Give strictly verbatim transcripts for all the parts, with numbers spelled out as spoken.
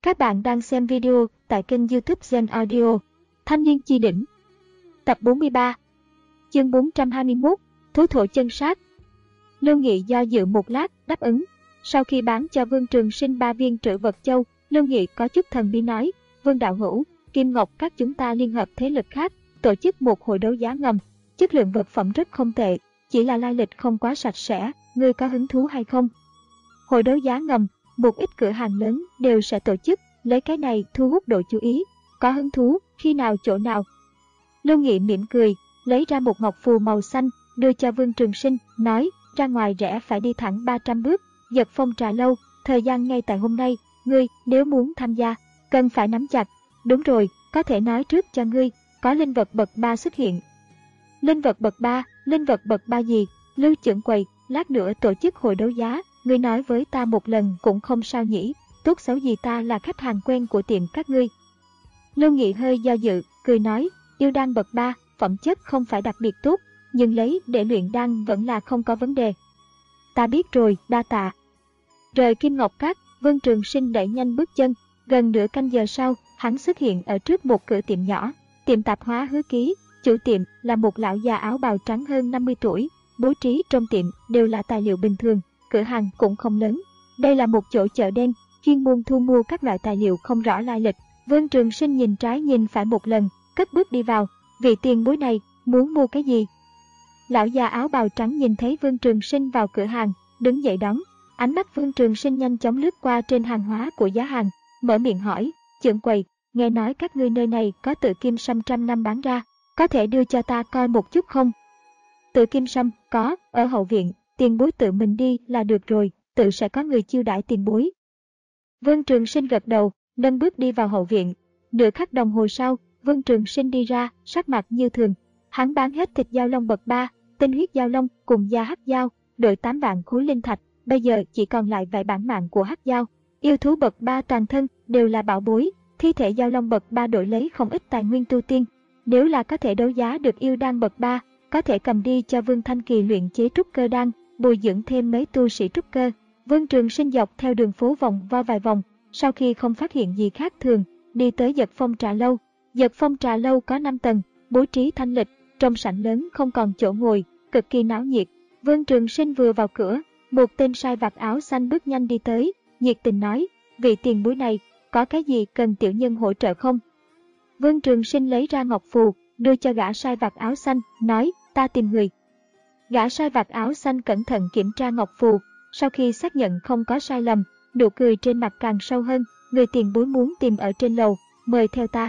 Các bạn đang xem video tại kênh YouTube Gen Audio. Thanh niên chi đỉnh. Tập bốn mươi ba. Chương bốn trăm hai mươi mốt. Thú thổ chân sát. Lưu Nghị do dự một lát, đáp ứng. Sau khi bán cho Vương Trường Sinh ba viên trữ vật châu, Lưu Nghị có chút thần bí nói: Vương đạo hữu, Kim Ngọc các chúng ta liên hợp thế lực khác, tổ chức một hội đấu giá ngầm. Chất lượng vật phẩm rất không tệ, chỉ là lai lịch không quá sạch sẽ, ngươi có hứng thú hay không? Hội đấu giá ngầm, một ít cửa hàng lớn đều sẽ tổ chức, lấy cái này thu hút độ chú ý. Có hứng thú, khi nào chỗ nào? Lưu Nghị mỉm cười, lấy ra một ngọc phù màu xanh, đưa cho Vương Trường Sinh, nói: ra ngoài rẽ phải đi thẳng ba trăm bước, Dật Phong trà lâu, thời gian ngay tại hôm nay, ngươi nếu muốn tham gia, cần phải nắm chặt. Đúng rồi, có thể nói trước cho ngươi, có linh vật bậc ba xuất hiện. Linh vật bậc ba, linh vật bậc ba gì? Lưu trưởng quầy, lát nữa tổ chức hội đấu giá, ngươi nói với ta một lần cũng không sao nhỉ, tốt xấu gì ta là khách hàng quen của tiệm các ngươi. Lưu Nghị hơi do dự, cười nói: yêu đan bậc ba, phẩm chất không phải đặc biệt tốt, nhưng lấy để luyện đan vẫn là không có vấn đề. Ta biết rồi, đa tạ. Rời Kim Ngọc Các, Vương Trường Sinh đẩy nhanh bước chân, gần nửa canh giờ sau, hắn xuất hiện ở trước một cửa tiệm nhỏ, tiệm tạp hóa Hứa Ký. Chủ tiệm là một lão già áo bào trắng hơn năm mươi tuổi, bố trí trong tiệm đều là tài liệu bình thường, cửa hàng cũng không lớn. Đây là một chỗ chợ đen, chuyên môn thu mua các loại tài liệu không rõ lai lịch. Vương Trường Sinh nhìn trái nhìn phải một lần, cất bước đi vào. Vị tiền bối này, muốn mua cái gì? Lão già áo bào trắng nhìn thấy Vương Trường Sinh vào cửa hàng, đứng dậy đón. Ánh mắt Vương Trường Sinh nhanh chóng lướt qua trên hàng hóa của giá hàng, mở miệng hỏi: trưởng quầy, nghe nói các ngươi nơi này có tự kim sâm trăm năm bán ra, có thể đưa cho ta coi một chút không? Tự kim sâm, có, ở hậu viện, tiền bối tự mình đi là được rồi, tự sẽ có người chiêu đãi tiền bối. Vương Trường Sinh gật đầu, nâng bước đi vào hậu viện. Nửa khắc đồng hồ sau, Vương Trường Sinh đi ra, sắc mặt như thường. Hắn bán hết thịt dao long bậc ba, tinh huyết dao long cùng da hắc dao, đổi tám vạn khối linh thạch, bây giờ chỉ còn lại vài bản mạng của hắc dao. Yêu thú bậc ba toàn thân đều là bảo bối, thi thể dao long bậc ba đổi lấy không ít tài nguyên tu tiên. Nếu là có thể đấu giá được yêu đan bậc ba, có thể cầm đi cho Vương Thanh Kỳ luyện chế trúc cơ đan, bồi dưỡng thêm mấy tu sĩ trúc cơ. Vương Trường Sinh dọc theo đường phố vòng vo vài vòng, sau khi không phát hiện gì khác thường, đi tới Dật Phong trà lâu. Dật Phong trà lâu có năm tầng, bố trí thanh lịch, trong sảnh lớn không còn chỗ ngồi, cực kỳ náo nhiệt. Vương Trường Sinh vừa vào cửa, một tên sai vạt áo xanh bước nhanh đi tới, nhiệt tình nói: vị tiền bối này, có cái gì cần tiểu nhân hỗ trợ không? Vương Trường Sinh lấy ra ngọc phù, đưa cho gã sai vạt áo xanh, nói: ta tìm người. Gã sai vạt áo xanh cẩn thận kiểm tra ngọc phù, sau khi xác nhận không có sai lầm, nụ cười trên mặt càng sâu hơn: người tiền bối muốn tìm ở trên lầu, mời theo ta.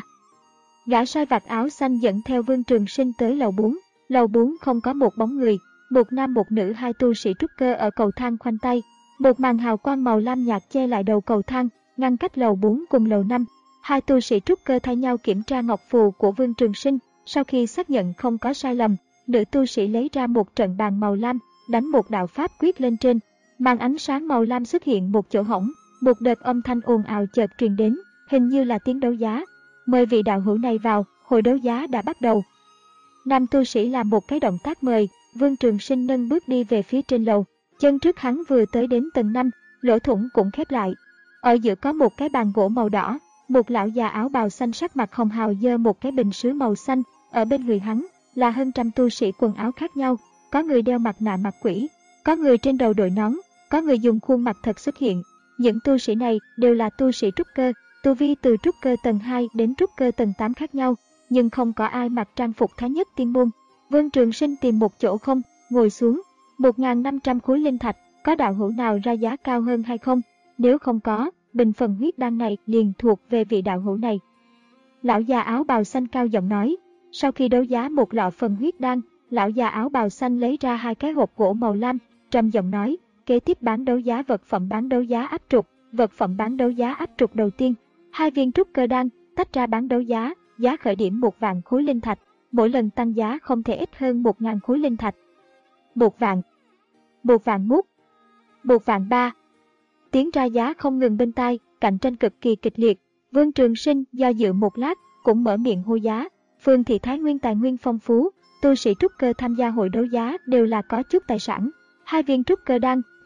Gã sai vạt áo xanh dẫn theo Vương Trường Sinh tới lầu bốn. Lầu bốn không có một bóng người, một nam một nữ hai tu sĩ trúc cơ ở cầu thang khoanh tay. Một màn hào quang màu lam nhạt che lại đầu cầu thang, ngăn cách lầu bốn cùng lầu năm. Hai tu sĩ trúc cơ thay nhau kiểm tra ngọc phù của Vương Trường Sinh, sau khi xác nhận không có sai lầm, nữ tu sĩ lấy ra một trận bàn màu lam, đánh một đạo pháp quyết lên trên. Màn ánh sáng màu lam xuất hiện một chỗ hổng, một đợt âm thanh ồn ào chợt truyền đến, hình như là tiếng đấu giá. Mời vị đạo hữu này vào, hội đấu giá đã bắt đầu. Nam tu sĩ làm một cái động tác mời, Vương Trường Sinh nâng bước đi về phía trên lầu. Chân trước hắn vừa tới đến tầng năm, lỗ thủng cũng khép lại. Ở giữa có một cái bàn gỗ màu đỏ, một lão già áo bào xanh sắc mặt hồng hào giơ một cái bình sứ màu xanh. Ở bên người hắn là hơn trăm tu sĩ quần áo khác nhau, có người đeo mặt nạ mặt quỷ, có người trên đầu đội nón, có người dùng khuôn mặt thật xuất hiện. Những tu sĩ này đều là tu sĩ trúc cơ, tu vi từ trúc cơ tầng hai đến trúc cơ tầng tám khác nhau, nhưng không có ai mặc trang phục thái nhất tiên môn. Vương Trường Sinh tìm một chỗ không, ngồi xuống. một nghìn năm trăm khối linh thạch, có đạo hữu nào ra giá cao hơn hay không? Nếu không có, bình phần huyết đan này liền thuộc về vị đạo hữu này. Lão già áo bào xanh cao giọng nói. Sau khi đấu giá một lọ phần huyết đan, lão già áo bào xanh lấy ra hai cái hộp gỗ màu lam, trầm giọng nói: kế tiếp bán đấu giá vật phẩm bán đấu giá áp trục. Vật phẩm bán đấu giá áp trục đầu tiên, hai viên trúc cơ đan, tách ra bán đấu giá, giá khởi điểm một vạn khối linh thạch, mỗi lần tăng giá không thể ít hơn một ngàn khối linh thạch. Một vạn, một vạn mút, một vạn ba. Tiếng ra giá không ngừng bên tai, cạnh tranh cực kỳ kịch liệt. Vương Trường Sinh do dự một lát, cũng mở miệng hô giá. Phương thị Thái Nguyên tài nguyên phong phú, tu sĩ trúc cơ tham gia hội đấu giá đều là có chút tài sản. Hai viên trúc cơ đan,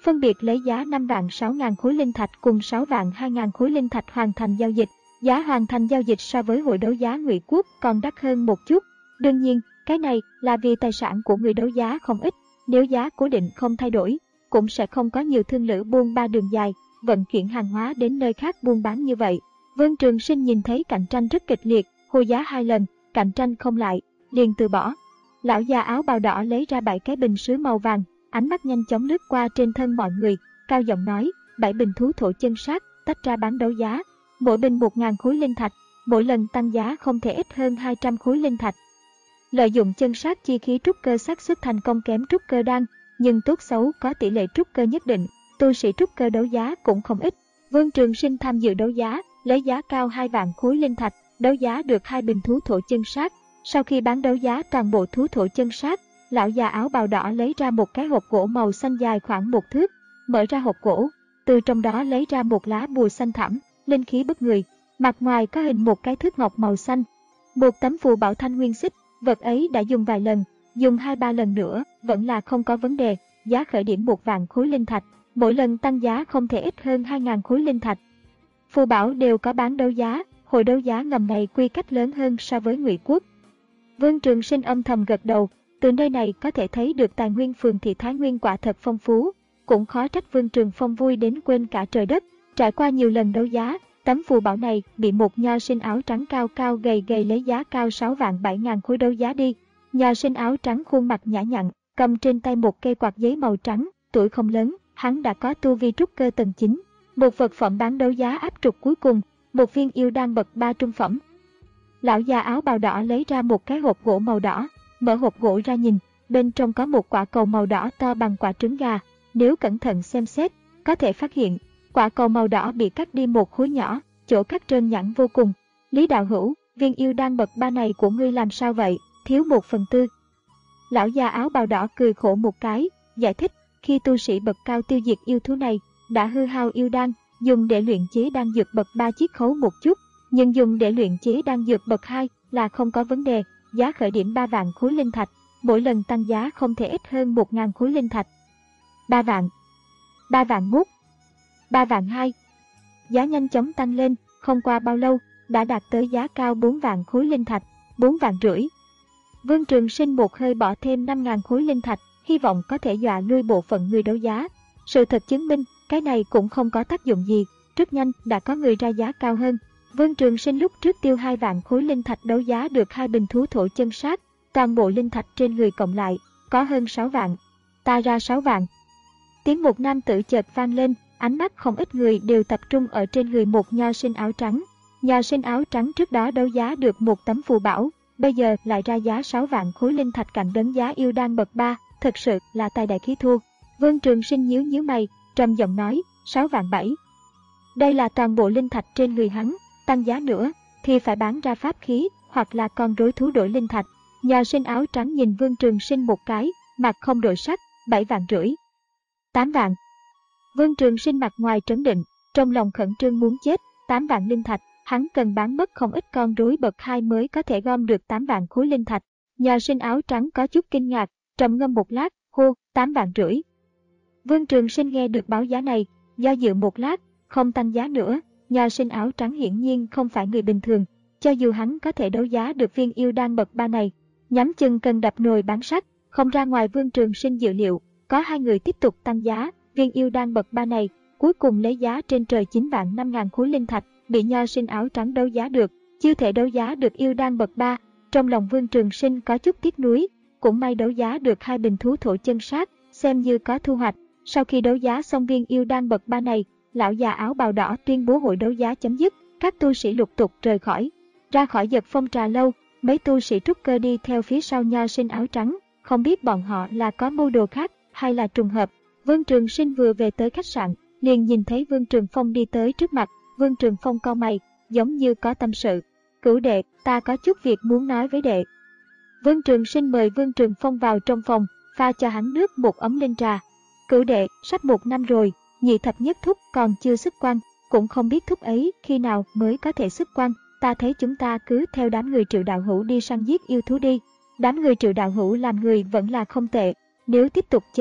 phân biệt lấy giá năm vạn sáu ngàn khối linh thạch cùng sáu vạn hai ngàn khối linh thạch hoàn thành giao dịch. Giá hoàn thành giao dịch so với hội đấu giá Ngụy Quốc còn đắt hơn một chút. Đương nhiên, cái này là vì tài sản của người đấu giá không ít, nếu giá cố định không thay đổi, cũng sẽ không có nhiều thương lữ buôn ba đường dài, vận chuyển hàng hóa đến nơi khác buôn bán như vậy. Vương Trường Sinh nhìn thấy cạnh tranh rất kịch liệt, hô giá hai lần, cạnh tranh không lại, liền từ bỏ. Lão già áo bào đỏ lấy ra bảy cái bình sứ màu vàng, ánh mắt nhanh chóng lướt qua trên thân mọi người, cao giọng nói, bảy bình thú thổ chân sát, tách ra bán đấu giá. Mỗi bình một nghìn khối linh thạch, mỗi lần tăng giá không thể ít hơn hai trăm khối linh thạch. Lợi dụng chân sát chi khí trúc cơ xác suất thành công kém trúc cơ đan, nhưng tốt xấu có tỷ lệ trúc cơ nhất định, tu sĩ trúc cơ đấu giá cũng không ít. Vương Trường Sinh tham dự đấu giá, lấy giá cao hai vạn khối linh thạch, đấu giá được hai bình thú thổ chân sát. Sau khi bán đấu giá toàn bộ thú thổ chân sát, lão già áo bào đỏ lấy ra một cái hộp gỗ màu xanh dài khoảng một thước, mở ra hộp gỗ, từ trong đó lấy ra một lá bùa xanh thẳm, linh khí bức người, mặt ngoài có hình một cái thước ngọc màu xanh, một tấm phù bảo thanh nguyên xích. Vật ấy đã dùng vài lần, dùng hai ba lần nữa, vẫn là không có vấn đề, giá khởi điểm một vạn khối linh thạch, mỗi lần tăng giá không thể ít hơn hai ngàn khối linh thạch. Phù bảo đều có bán đấu giá, hội đấu giá ngầm này quy cách lớn hơn so với Ngụy Quốc. Vương Trường Sinh âm thầm gật đầu, từ nơi này có thể thấy được tài nguyên phường thị Thái Nguyên quả thật phong phú, cũng khó trách Vương Trường Phong vui đến quên cả trời đất. Trải qua nhiều lần đấu giá, tấm phù bảo này bị một nho sinh áo trắng cao cao gầy gầy lấy giá cao sáu vạn bảy ngàn khối đấu giá đi. Nho sinh áo trắng khuôn mặt nhã nhặn, cầm trên tay một cây quạt giấy màu trắng, tuổi không lớn, hắn đã có tu vi trúc cơ tầng chín. Một vật phẩm bán đấu giá áp trục cuối cùng, một viên yêu đan bậc ba trung phẩm. Lão già áo bào đỏ lấy ra một cái hộp gỗ màu đỏ, mở hộp gỗ ra nhìn, bên trong có một quả cầu màu đỏ to bằng quả trứng gà. Nếu cẩn thận xem xét, có thể phát hiện, quả cầu màu đỏ bị cắt đi một khối nhỏ, chỗ cắt trơn nhẵn vô cùng. Lý đạo hữu, viên yêu đan bậc ba này của ngươi làm sao vậy, thiếu một phần tư. Lão già áo bào đỏ cười khổ một cái, giải thích, khi tu sĩ bậc cao tiêu diệt yêu thú này, đã hư hao yêu đan, dùng để luyện chế đan dược bậc ba chiết khấu một chút, nhưng dùng để luyện chế đan dược bậc hai là không có vấn đề, giá khởi điểm ba vạn khối linh thạch, mỗi lần tăng giá không thể ít hơn một nghìn khối linh thạch. ba vạn, ba vạn một, ba vạn hai. Giá nhanh chóng tăng lên, không qua bao lâu, đã đạt tới giá cao bốn vạn khối linh thạch, bốn vạn rưỡi. Vương Trường Sinh một hơi bỏ thêm năm nghìn khối linh thạch, hy vọng có thể dọa lui bộ phận người đấu giá. Sự thật chứng minh, cái này cũng không có tác dụng gì, rất nhanh đã có người ra giá cao hơn. Vương Trường Sinh lúc trước tiêu hai vạn khối linh thạch đấu giá được hai bình thú thổ chân sát, toàn bộ linh thạch trên người cộng lại, có hơn sáu vạn. Ta ra sáu vạn. Tiếng một nam tử chợt vang lên, ánh mắt không ít người đều tập trung ở trên người một nho sinh áo trắng. Nho sinh áo trắng trước đó đấu giá được một tấm phù bảo, bây giờ lại ra giá sáu vạn khối linh thạch cạnh đấng giá yêu đan bậc ba, thật sự là tài đại khí thua. Vương Trường Sinh nhíu nhíu mày, trầm giọng nói, sáu vạn bảy. Đây là toàn bộ linh thạch trên người hắn, tăng giá nữa thì phải bán ra pháp khí hoặc là con rối thú đổi linh thạch. Nho sinh áo trắng nhìn Vương Trường Sinh một cái, mặt không đổi sắc, bảy vạn rưỡi. tám vạn. Vương Trường Sinh mặt ngoài trấn định, trong lòng khẩn trương muốn chết, tám vạn linh thạch, hắn cần bán mất không ít con rối bậc hai mới có thể gom được tám vạn khối linh thạch. Nho sinh áo trắng có chút kinh ngạc, trầm ngâm một lát, hô, tám vạn rưỡi. Vương Trường Sinh nghe được báo giá này, do dự một lát, không tăng giá nữa. Nho sinh áo trắng hiển nhiên không phải người bình thường, cho dù hắn có thể đấu giá được viên yêu đan bậc ba này, nhắm chừng cần đập nồi bán sắt, không ra ngoài Vương Trường Sinh dự liệu, có hai người tiếp tục tăng giá, viên yêu đan bậc ba này, cuối cùng lấy giá trên trời chín vạn năm ngàn khối linh thạch, bị nho sinh áo trắng đấu giá được, chưa thể đấu giá được yêu đan bậc ba, trong lòng Vương Trường Sinh có chút tiếc nuối, cũng may đấu giá được hai bình thú thổ chân sát, xem như có thu hoạch. Sau khi đấu giá xong viên yêu đan bậc ba này, lão già áo bào đỏ tuyên bố hội đấu giá chấm dứt, các tu sĩ lục tục rời khỏi. Ra khỏi Giật Phong trà lâu, mấy tu sĩ trúc cơ đi theo phía sau nho sinh áo trắng, không biết bọn họ là có mưu đồ khác hay là trùng hợp. Vương Trường Sinh vừa về tới khách sạn, liền nhìn thấy Vương Trường Phong đi tới trước mặt. Vương Trường Phong cau mày, giống như có tâm sự. Cửu đệ, ta có chút việc muốn nói với đệ. Vương Trường Sinh mời Vương Trường Phong vào trong phòng, pha cho hắn nước một ấm linh trà. Cửu đệ, sắp một năm rồi, nhị thập nhất thúc còn chưa xuất quan, cũng không biết thúc ấy khi nào mới có thể xuất quan. Ta thấy chúng ta cứ theo đám người Triệu đạo hữu đi săn giết yêu thú đi. Đám người Triệu đạo hữu làm người vẫn là không tệ, nếu tiếp tục chờ,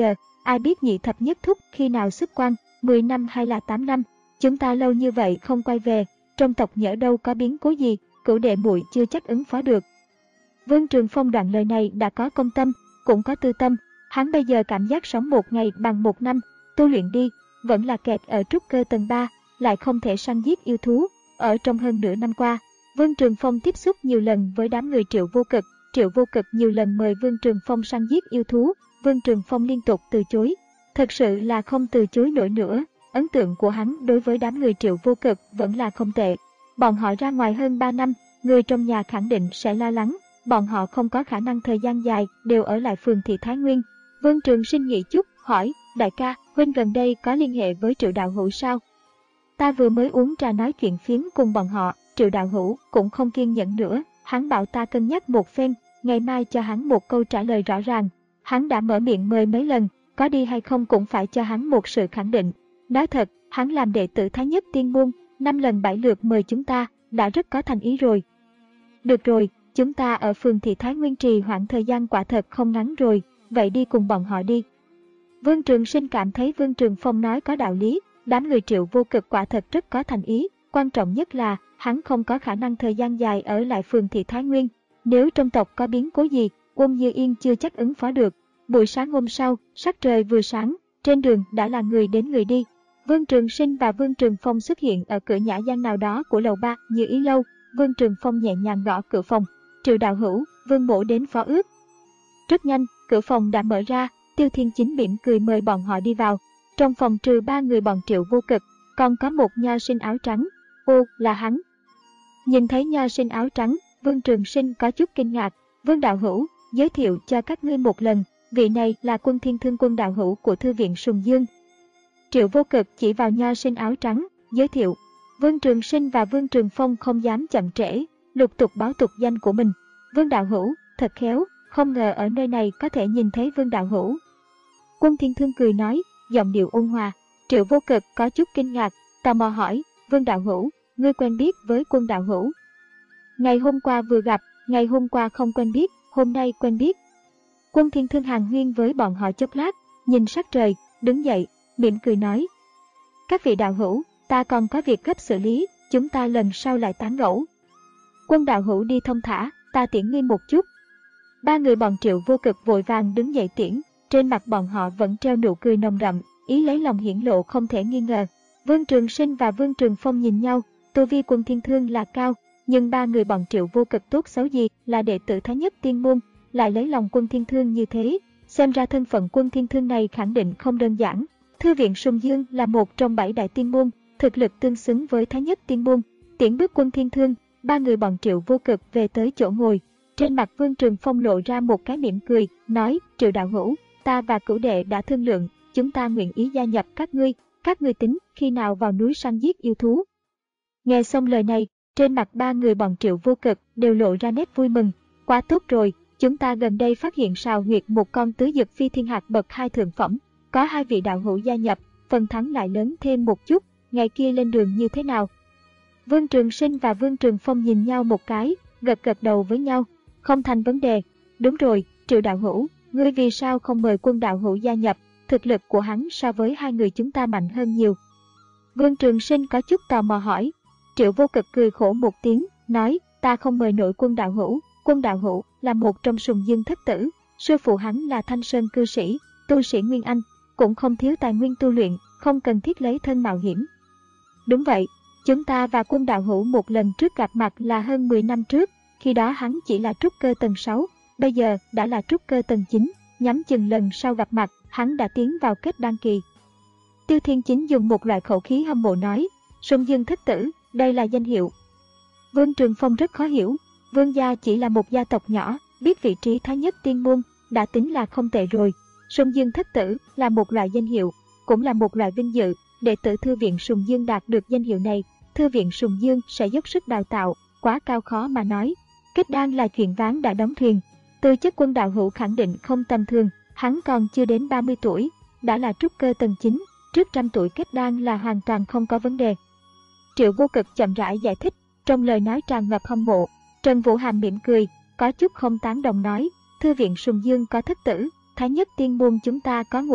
ai biết nhị thập nhất thúc khi nào xuất quan, mười năm hay là tám năm, chúng ta lâu như vậy không quay về, trong tộc nhỡ đâu có biến cố gì, cửu đệ muội chưa chắc ứng phó được. Vương Trường Phong đoạn lời này đã có công tâm, cũng có tư tâm, hắn bây giờ cảm giác sống một ngày bằng một năm, tu luyện đi, vẫn là kẹt ở trúc cơ tầng ba, lại không thể săn giết yêu thú. Ở trong hơn nửa năm qua, Vương Trường Phong tiếp xúc nhiều lần với đám người Triệu Vô Cực, Triệu Vô Cực nhiều lần mời Vương Trường Phong săn giết yêu thú, Vương Trường Phong liên tục từ chối. Thật sự là không từ chối nổi nữa, ấn tượng của hắn đối với đám người Triệu Vô Cực vẫn là không tệ. Bọn họ ra ngoài hơn ba năm, người trong nhà khẳng định sẽ lo lắng, bọn họ không có khả năng thời gian dài đều ở lại phường thị Thái Nguyên. Vương Trường Sinh nghĩ chút, hỏi, đại ca, huynh gần đây có liên hệ với Triệu đạo hữu sao? Ta vừa mới uống trà nói chuyện phiếm cùng bọn họ, Triệu đạo hữu cũng không kiên nhẫn nữa, hắn bảo ta cân nhắc một phen, ngày mai cho hắn một câu trả lời rõ ràng. Hắn đã mở miệng mời mấy lần, có đi hay không cũng phải cho hắn một sự khẳng định. Nói thật, hắn làm đệ tử Thái Nhất Tiên Môn, năm lần bảy lượt mời chúng ta, đã rất có thành ý rồi. Được rồi, chúng ta ở phường thị Thái Nguyên trì hoãn thời gian quả thật không ngắn rồi, vậy đi cùng bọn họ đi. Vương Trường Sinh cảm thấy Vương Trường Phong nói có đạo lý, đám người Triệu Vô Cực quả thật rất có thành ý, quan trọng nhất là hắn không có khả năng thời gian dài ở lại phường thị Thái Nguyên. Nếu trong tộc có biến cố gì, Uông Như Yên chưa chắc ứng phó được. Buổi sáng hôm sau, sắc trời vừa sáng, trên đường đã là người đến người đi. Vương Trường Sinh và Vương Trường Phong xuất hiện ở cửa nhã gian nào đó của lầu ba Như Ý lâu. Vương Trường Phong nhẹ nhàng gõ cửa phòng. Triệu đạo hữu, Vương mỗ đến phó ước. Rất nhanh, cửa phòng đã mở ra, Tiêu Thiên Chính mỉm cười mời bọn họ đi vào. Trong phòng trừ ba người bọn Triệu Vô Cực, còn có một nho sinh áo trắng. Ô, là hắn. Nhìn thấy nho sinh áo trắng, Vương Trường Sinh có chút kinh ngạc. Vương đạo hữu, giới thiệu cho các ngươi một lần, vị này là Quân Thiên Thương Quân đạo hữu của Thư viện Sùng Dương. Triệu Vô Cực chỉ vào nho sinh áo trắng, giới thiệu. Vương Trường Sinh và Vương Trường Phong không dám chậm trễ, lục tục báo tục danh của mình. Vương đạo hữu, thật khéo, không ngờ ở nơi này có thể nhìn thấy Vương đạo hữu. Quân Thiên Thương cười nói, giọng điệu ôn hòa. Triệu Vô Cực có chút kinh ngạc, tò mò hỏi, Vương đạo hữu, ngươi quen biết với Quân đạo hữu? Ngày hôm qua vừa gặp, ngày hôm qua không quen biết, hôm nay quen biết. Quân Thiên Thương hàn huyên với bọn họ chốc lát, nhìn sắc trời, đứng dậy, mỉm cười nói. Các vị đạo hữu, ta còn có việc gấp xử lý, chúng ta lần sau lại tán gẫu. Quân đạo hữu đi thông thả, ta tiễn ngươi một chút. Ba người bọn Triệu Vô Cực vội vàng đứng dậy tiễn, trên mặt bọn họ vẫn treo nụ cười nồng đậm, ý lấy lòng hiển lộ không thể nghi ngờ. Vương Trường Sinh và Vương Trường Phong nhìn nhau, tu vi Quân Thiên Thương là cao, nhưng ba người bọn Triệu Vô Cực tốt xấu gì là đệ tử Thái Nhất Tiên Môn, lại lấy lòng Quân Thiên Thương như thế, xem ra thân phận Quân Thiên Thương này khẳng định không đơn giản. Thư viện Sùng Dương là một trong bảy đại tiên môn, thực lực tương xứng với Thái Nhất Tiên Môn. Tiễn bước Quân Thiên Thương, ba người bọn Triệu Vô Cực về tới chỗ ngồi. Trên mặt Vương Trường Phong lộ ra một cái mỉm cười, nói, Triệu đạo hữu, ta và cửu đệ đã thương lượng, chúng ta nguyện ý gia nhập các ngươi, các ngươi tính khi nào vào núi săn giết yêu thú. Nghe xong lời này, trên mặt ba người bọn Triệu Vô Cực đều lộ ra nét vui mừng. Quá tốt rồi, chúng ta gần đây phát hiện sào huyệt một con tứ dực phi thiên hạt bậc hai thượng phẩm, có hai vị đạo hữu gia nhập, phần thắng lại lớn thêm một chút, ngày kia lên đường như thế nào? Vương Trường Sinh và Vương Trường Phong nhìn nhau một cái, gật gật đầu với nhau, không thành vấn đề. Đúng rồi, Triệu đạo hữu, ngươi vì sao không mời Quân đạo hữu gia nhập, thực lực của hắn so với hai người chúng ta mạnh hơn nhiều. Vương Trường Sinh có chút tò mò hỏi. Triệu Vô Cực cười khổ một tiếng, nói, ta không mời nổi Quân đạo hữu, Quân đạo hữu là một trong Sùng Dương thất tử, sư phụ hắn là Thanh Sơn cư sĩ, tu sĩ Nguyên Anh, cũng không thiếu tài nguyên tu luyện, không cần thiết lấy thân mạo hiểm. Đúng vậy, chúng ta và Quân đạo hữu một lần trước gặp mặt là hơn mười năm trước, khi đó hắn chỉ là trúc cơ tầng sáu, bây giờ đã là trúc cơ tầng chín, nhắm chừng lần sau gặp mặt, hắn đã tiến vào kết đan kỳ. Tiêu Thiên Chính dùng một loại khẩu khí hâm mộ nói, Sùng Dương thất tử, đây là danh hiệu. Vương Trường Phong rất khó hiểu, Vương gia chỉ là một gia tộc nhỏ, biết vị trí Thái Nhất Tiên Môn, đã tính là không tệ rồi. Sùng Dương thất tử là một loại danh hiệu, cũng là một loại vinh dự, đệ tử Thư viện Sùng Dương đạt được danh hiệu này, Thư viện Sùng Dương sẽ dốc sức đào tạo, quá cao khó mà nói. Kết đan là chuyện ván đã đóng thuyền, tư chất Quân đạo hữu khẳng định không tầm thường, hắn còn chưa đến ba mươi tuổi, đã là trúc cơ tầng chín, trước trăm tuổi kết đan là hoàn toàn không có vấn đề. Triệu Vô Cực chậm rãi giải thích, trong lời nói tràn ngập hâm mộ. Trần Vũ Hàm mỉm cười, có chút không tán đồng nói, Thư viện Sùng Dương có thất tử, Thái Nhất Tiên Môn chúng ta có Ngũ Kiệt,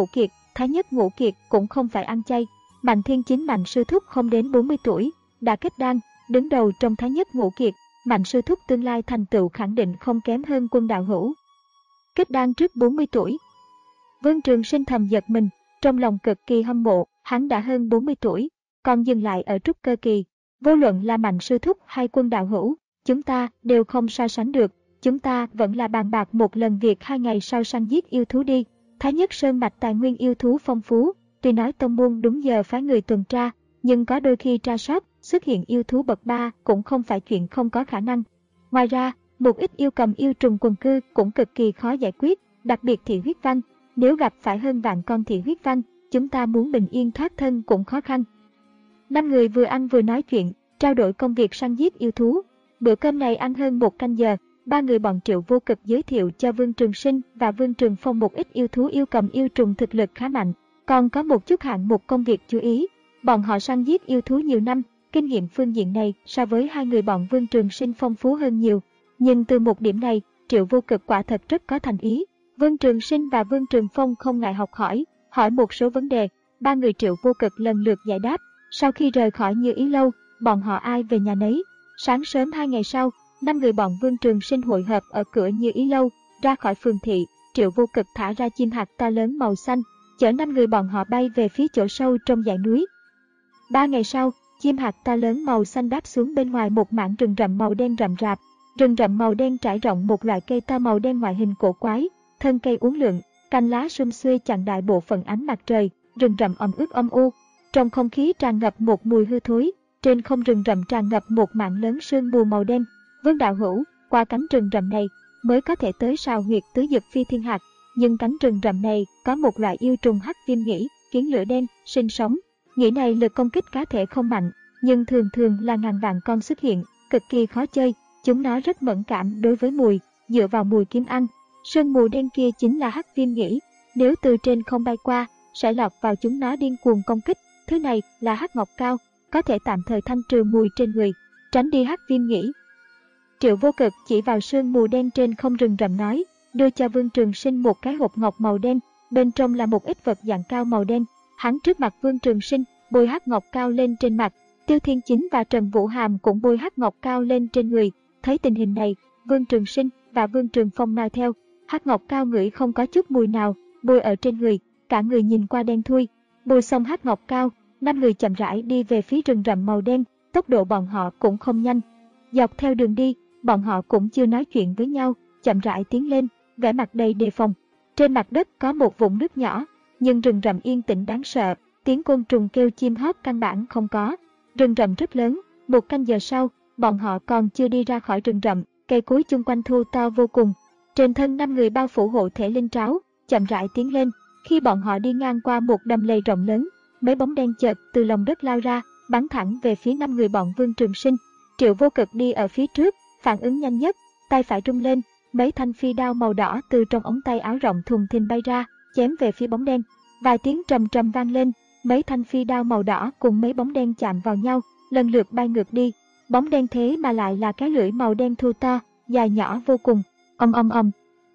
Thái Nhất Ngũ Kiệt cũng không phải ăn chay. Mạnh Thiên Chính Mạnh Sư Thúc không đến bốn mươi tuổi, đã kết đan, đứng đầu trong Thái Nhất Ngũ Kiệt. Mạnh Sư Thúc tương lai thành tựu khẳng định không kém hơn Quân Đạo Hữu. Kết đan trước bốn mươi tuổi. Vương Trường Sinh thầm giật mình, trong lòng cực kỳ hâm mộ, hắn đã hơn bốn mươi tuổi, còn dừng lại ở trúc cơ kỳ. Vô luận là Mạnh Sư Thúc hay Quân Đạo Hữu, chúng ta đều không so sánh được. Chúng ta vẫn là bàn bạc một lần việc hai ngày sau săn giết yêu thú đi. Thái Nhất Sơn mạch tài nguyên yêu thú phong phú, tuy nói tông môn đúng giờ phái người tuần tra, nhưng có đôi khi tra sót, xuất hiện yêu thú bậc ba cũng không phải chuyện không có khả năng. Ngoài ra, một ít yêu cầm yêu trùng quần cư cũng cực kỳ khó giải quyết, đặc biệt thị huyết văn. Nếu gặp phải hơn vạn con thị huyết văn, chúng ta muốn bình yên thoát thân cũng khó khăn. Năm người vừa ăn vừa nói chuyện, trao đổi công việc săn giết yêu thú. Bữa cơm này ăn hơn một canh giờ. Ba người bọn Triệu Vô Cực giới thiệu cho Vương Trường Sinh và Vương Trường Phong một ít yêu thú yêu cầm yêu trùng thực lực khá mạnh, còn có một chút hạng mục công việc chú ý. Bọn họ săn giết yêu thú nhiều năm, kinh nghiệm phương diện này so với hai người bọn Vương Trường Sinh phong phú hơn nhiều. Nhưng từ một điểm này, Triệu Vô Cực quả thật rất có thành ý. Vương Trường Sinh và Vương Trường Phong không ngại học hỏi, hỏi một số vấn đề. Ba người Triệu Vô Cực lần lượt giải đáp. Sau khi rời khỏi Như Ý Lâu, bọn họ ai về nhà nấy. Sáng sớm hai ngày sau, năm người bọn Vương Trường Sinh hội hợp ở cửa Như Ý Lâu, ra khỏi phường thị. Triệu Vô Cực thả ra chim hạt to lớn màu xanh, chở năm người bọn họ bay về phía chỗ sâu trong dãy núi. Ba ngày sau, chim hạt to lớn màu xanh đáp xuống bên ngoài một mảng rừng rậm màu đen rậm rạp. Rừng rậm màu đen trải rộng một loại cây to màu đen ngoại hình cổ quái, thân cây uốn lượn, cành lá sum xuê chặn đại bộ phận ánh mặt trời. Rừng rậm ẩm ướt âm u, trong không khí tràn ngập một mùi hư thối. Trên không rừng rậm tràn ngập một mảng lớn sương mù màu đen. Vương Đạo Hữu, qua cánh rừng rậm này mới có thể tới Sào Huyệt Tứ Dực Phi Thiên Hạc, nhưng cánh rừng rậm này có một loại yêu trùng hắc viêm nhĩ, kiến lửa đen sinh sống. Nhĩ này lực công kích cá thể không mạnh, nhưng thường thường là ngàn vạn con xuất hiện, cực kỳ khó chơi. Chúng nó rất mẫn cảm đối với mùi, dựa vào mùi kiếm ăn. Sương mù đen kia chính là hắc viêm nhĩ, nếu từ trên không bay qua, sẽ lọt vào chúng nó điên cuồng công kích. Thứ này là hắc ngọc cao, có thể tạm thời thanh trừ mùi trên người, tránh đi hắc viêm nhĩ. Triệu Vô Cực chỉ vào sương mù đen trên không rừng rậm nói, đưa cho Vương Trường Sinh một cái hộp ngọc màu đen, bên trong là một ít vật dạng cao màu đen. Hắn trước mặt Vương Trường Sinh bôi hắc ngọc cao lên trên mặt, Tiêu Thiên Chính và Trần Vũ Hàm cũng bôi hắc ngọc cao lên trên người. Thấy tình hình này, Vương Trường Sinh và Vương Trường Phong nói theo, hắc ngọc cao ngửi không có chút mùi nào, bôi ở trên người, cả người nhìn qua đen thui. Bôi xong hắc ngọc cao, năm người chậm rãi đi về phía rừng rậm màu đen, tốc độ bọn họ cũng không nhanh. Dọc theo đường đi, bọn họ cũng chưa nói chuyện với nhau, chậm rãi tiến lên, vẻ mặt đầy đề phòng. Trên mặt đất có một vũng nước nhỏ, nhưng rừng rậm yên tĩnh đáng sợ, tiếng côn trùng kêu chim hót căn bản không có. Rừng rậm rất lớn, một canh giờ sau, bọn họ còn chưa đi ra khỏi rừng rậm, cây cối chung quanh thu to vô cùng. Trên thân năm người bao phủ hộ thể linh tráo, chậm rãi tiến lên. Khi bọn họ đi ngang qua một đầm lầy rộng lớn, mấy bóng đen chợt từ lòng đất lao ra, bắn thẳng về phía năm người bọn Vương Trường Sinh. Triệu Vô Cực đi ở phía trước, phản ứng nhanh nhất, tay phải rung lên, mấy thanh phi đao màu đỏ từ trong ống tay áo rộng thùng thình bay ra, chém về phía bóng đen. Vài tiếng trầm trầm vang lên, mấy thanh phi đao màu đỏ cùng mấy bóng đen chạm vào nhau, lần lượt bay ngược đi. Bóng đen thế mà lại là cái lưỡi màu đen thô to, dài nhỏ vô cùng. Ầm ầm ầm.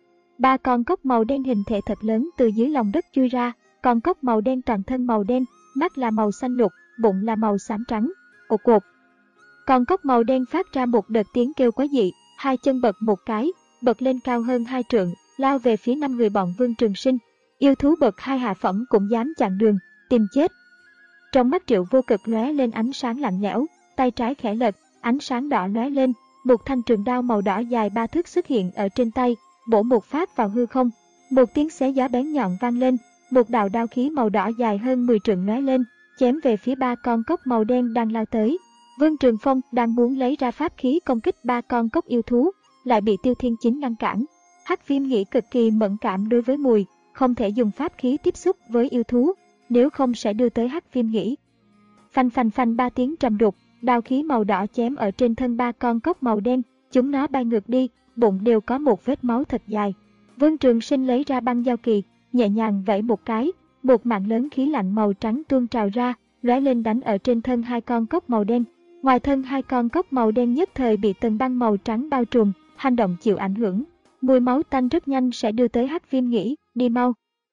Ba con cóc màu đen hình thể thật lớn từ dưới lòng đất chui ra, con cóc màu đen toàn thân màu đen, mắt là màu xanh lục, bụng là màu xám trắng. Ột cột. Con cóc màu đen phát ra một đợt tiếng kêu quái dị, hai chân bật một cái, bật lên cao hơn hai trượng, lao về phía năm người bọn Vương Trường Sinh. Yêu thú bậc hai hạ phẩm cũng dám chặn đường, tìm chết. Trong mắt Triệu Vô Cực lóe lên ánh sáng lạnh lẽo, tay trái khẽ lật, ánh sáng đỏ lóe lên, một thanh trường đao màu đỏ dài ba thước xuất hiện ở trên tay, bổ một phát vào hư không. Một tiếng xé gió bén nhọn vang lên, một đạo đao khí màu đỏ dài hơn mười trượng lóe lên, chém về phía ba con cóc màu đen đang lao tới. Vương Trường Phong đang muốn lấy ra pháp khí công kích ba con cóc yêu thú, lại bị Tiêu Thiên Chính ngăn cản. Hắc viêm nhĩ cực kỳ mẫn cảm đối với mùi, không thể dùng pháp khí tiếp xúc với yêu thú, nếu không sẽ đưa tới hắc viêm nhĩ. Phanh phanh phanh ba tiếng trầm đục, đao khí màu đỏ chém ở trên thân ba con cóc màu đen, chúng nó bay ngược đi, bụng đều có một vết máu thật dài. Vương Trường Sinh lấy ra băng giao kỳ, nhẹ nhàng vẫy một cái, một mảng lớn khí lạnh màu trắng tuôn trào ra, lóe lên đánh ở trên thân hai con cóc màu đen. Ngoài thân hai con cóc màu đen nhất thời bị tầng băng màu trắng bao trùm, hành động chịu ảnh hưởng. Mùi máu tanh rất nhanh sẽ đưa tới hắc viêm nhĩ, đi mau.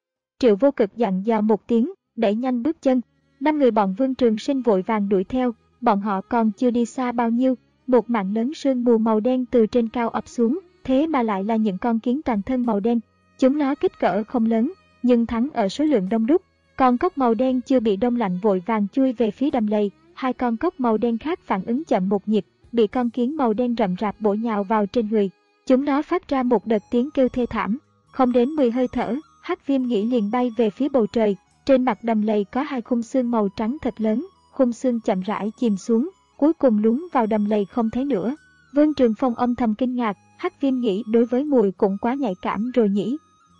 Triệu Vô Cực dặn dò một tiếng, đẩy nhanh bước chân. Năm người bọn Vương Trường Sinh vội vàng đuổi theo, bọn họ còn chưa đi xa bao nhiêu, một mảng lớn sương mù màu đen từ trên cao ập xuống, thế mà lại là những con kiến toàn thân màu đen. Chúng nó kích cỡ không lớn, nhưng thắng ở số lượng đông đúc. Con cóc màu đen chưa bị đông lạnh vội vàng chui về phía đầm lầy, hai con cóc màu đen khác phản ứng chậm một nhịp, bị con kiến màu đen rậm rạp bổ nhào vào trên người. Chúng nó phát ra một đợt tiếng kêu thê thảm, không đến mười hơi thở, Hắc Viêm Nghĩ liền bay về phía bầu trời. Trên mặt đầm lầy có hai khung xương màu trắng thật lớn, khung xương chậm rãi chìm xuống, cuối cùng lún vào đầm lầy không thấy nữa. Vương Trường Phong âm thầm kinh ngạc, Hắc Viêm Nghĩ đối với mùi cũng quá nhạy cảm rồi nhỉ.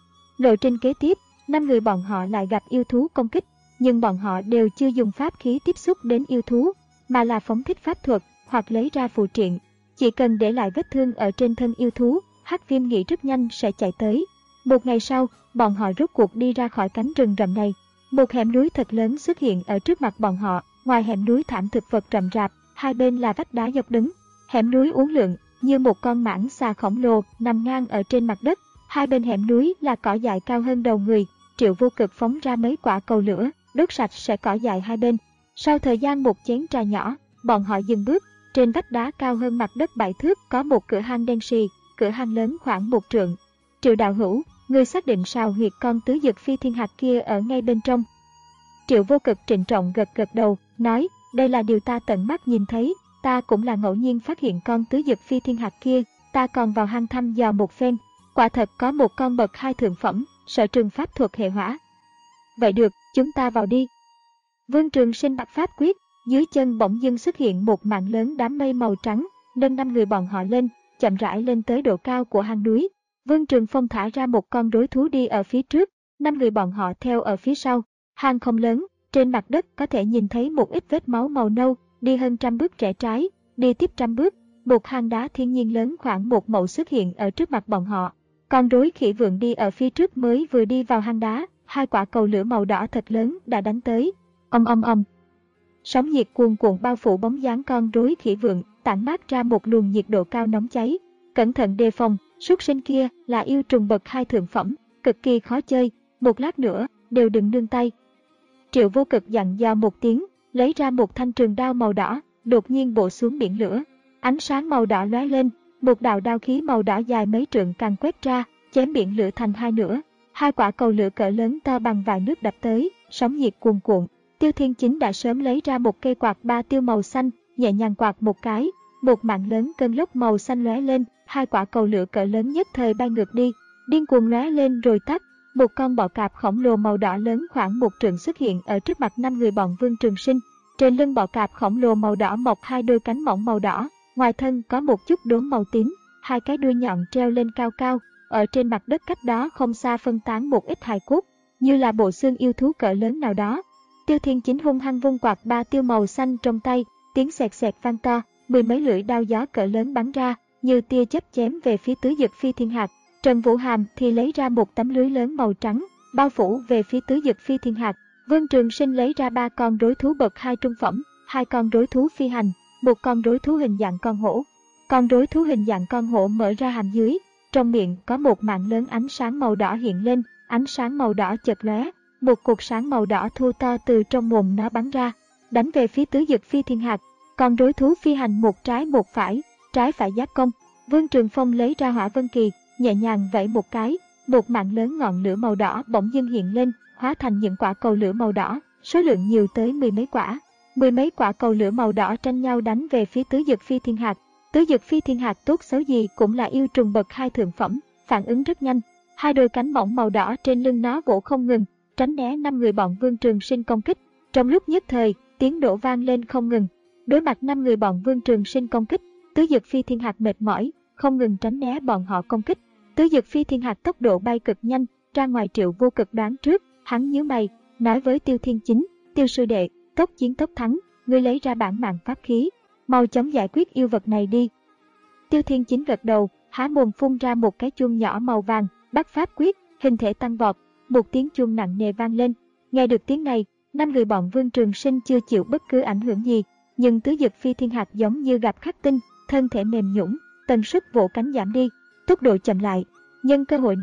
Lộ trình kế tiếp, năm người bọn họ lại gặp yêu thú công kích, nhưng bọn họ đều chưa dùng pháp khí tiếp xúc đến yêu thú, mà là phóng thích pháp thuật hoặc lấy ra phù triện. Chỉ cần để lại vết thương ở trên thân yêu thú, Hắc Viêm Nghĩ rất nhanh sẽ chạy tới. Một ngày sau, bọn họ rốt cuộc đi ra khỏi cánh rừng rậm này. Một hẻm núi thật lớn xuất hiện ở trước mặt bọn họ, ngoài hẻm núi thảm thực vật rậm rạp, hai bên là vách đá dốc đứng. Hẻm núi uốn lượn như một con mãng xà khổng lồ nằm ngang ở trên mặt đất, hai bên hẻm núi là cỏ dại cao hơn đầu người. Triệu Vô Cực phóng ra mấy quả cầu lửa, đốt sạch sẽ cỏ dại hai bên. Sau thời gian một chén trà nhỏ, bọn họ dừng bước. Trên vách đá cao hơn mặt đất bảy thước có một cửa hang đen sì, cửa hang lớn khoảng một trượng. Triệu đạo hữu, người xác định sao huyệt con tứ dực phi thiên hạt kia ở ngay bên trong? Triệu Vô Cực trịnh trọng gật gật đầu, nói, đây là điều ta tận mắt nhìn thấy, ta cũng là ngẫu nhiên phát hiện con tứ dực phi thiên hạt kia, ta còn vào hang thăm dò một phen, quả thật có một con bậc hai thượng phẩm, sở trường pháp thuật hệ hỏa. Vậy được, chúng ta vào đi. Vương Trường Sinh bật pháp quyết, dưới chân bỗng dưng xuất hiện một mảng lớn đám mây màu trắng, nâng năm người bọn họ lên, chậm rãi lên tới độ cao của hang núi. Vương Trường Phong thả ra một con rối thú đi ở phía trước, năm người bọn họ theo ở phía sau. Hang không lớn, trên mặt đất có thể nhìn thấy một ít vết máu màu nâu, đi hơn trăm bước rẽ trái, đi tiếp trăm bước, một hang đá thiên nhiên lớn khoảng một mẫu xuất hiện ở trước mặt bọn họ. Con rối khỉ vượn đi ở phía trước mới vừa đi vào hang đá, hai quả cầu lửa màu đỏ thật lớn đã đánh tới. Ầm ầm ầm. Sóng nhiệt cuồn cuộn bao phủ bóng dáng con rối khỉ vượn, tản mát ra một luồng nhiệt độ cao nóng cháy. Cẩn thận đề phòng, súc sinh kia là yêu trùng bậc hai thượng phẩm, cực kỳ khó chơi, một lát nữa đều đừng nương tay. Triệu Vô Cực dặn dò một tiếng, lấy ra một thanh trường đao màu đỏ, đột nhiên bổ xuống biển lửa. Ánh sáng màu đỏ lóe lên, một đạo đao khí màu đỏ dài mấy trượng càng quét ra, chém biển lửa thành hai nửa. Hai quả cầu lửa cỡ lớn to bằng vài nước đập tới, sóng nhiệt cuồn cuộn. Tiêu Thiên Chính đã sớm lấy ra một cây quạt ba tiêu màu xanh, nhẹ nhàng quạt một cái, một mảng lớn cơn lốc màu xanh lóe lên, hai quả cầu lửa cỡ lớn nhất thời bay ngược đi, điên cuồng lóe lên rồi tắt. Một con bọ cạp khổng lồ màu đỏ lớn khoảng một trượng xuất hiện ở trước mặt năm người bọn Vương Trường Sinh. Trên lưng bọ cạp khổng lồ màu đỏ mọc hai đôi cánh mỏng màu đỏ, ngoài thân có một chút đốm màu tím, hai cái đuôi nhọn treo lên cao cao. Ở trên mặt đất cách đó không xa phân tán một ít hài cốt, như là bộ xương yêu thú cỡ lớn nào đó. Tiêu Thiên Chính hung hăng vung quạt ba tiêu màu xanh trong tay, tiếng xẹt xẹt vang to, mười mấy lưỡi đao gió cỡ lớn bắn ra, như tia chớp chém về phía tứ dực phi thiên hạt. Trần Vũ Hàm thì lấy ra một tấm lưới lớn màu trắng, bao phủ về phía tứ dực phi thiên hạt. Vương Trường Sinh lấy ra ba con rối thú bậc hai trung phẩm, hai con rối thú phi hành, một con rối thú hình dạng con hổ. Con rối thú hình dạng con hổ mở ra hàm dưới, trong miệng có một mảng lớn ánh sáng màu đỏ hiện lên, ánh sáng màu đỏ chợt lóe, một cột sáng màu đỏ thu to từ trong mồm nó bắn ra, đánh về phía tứ dực phi thiên hạt. Con rối thú phi hành một trái một phải, trái phải giáp công. Vương Trường Phong lấy ra hỏa vân kỳ, nhẹ nhàng vẫy một cái, một mảng lớn ngọn lửa màu đỏ bỗng dưng hiện lên, hóa thành những quả cầu lửa màu đỏ, số lượng nhiều tới mười mấy quả. Mười mấy quả cầu lửa màu đỏ tranh nhau đánh về phía tứ dực phi thiên hạt. Tứ dực phi thiên hạt tốt xấu gì cũng là yêu trùng bậc hai thượng phẩm, phản ứng rất nhanh. Hai đôi cánh mỏng màu đỏ trên lưng nó vỗ không ngừng, tránh né năm người bọn Vương Trường Sinh công kích. Trong lúc nhất thời, tiếng nổ vang lên không ngừng. Đối mặt năm người bọn Vương Trường Sinh công kích, tứ dực phi thiên hạt mệt mỏi, không ngừng tránh né bọn họ công kích. Tứ dực phi thiên hạt tốc độ bay cực nhanh, ra ngoài Triệu Vô Cực đoán trước, hắn nhíu mày, nói với Tiêu Thiên Chính, Tiêu sư đệ, tốc chiến tốc thắng, ngươi lấy ra bản mạng pháp khí, mau chóng giải quyết yêu vật này đi. Tiêu Thiên Chính gật đầu, há mồm phun ra một cái chuông nhỏ màu vàng, bắt pháp quyết, hình thể tăng vọt, một tiếng chuông nặng nề vang lên. Nghe được tiếng này, năm người bọn Vương Trường Sinh chưa chịu bất cứ ảnh hưởng gì, nhưng tứ dực phi thiên hạt giống như gặp khắc tinh, thân thể mềm nhũn, tần suất vỗ cánh giảm đi, tốc độ chậm lại. Nhân cơ hội này,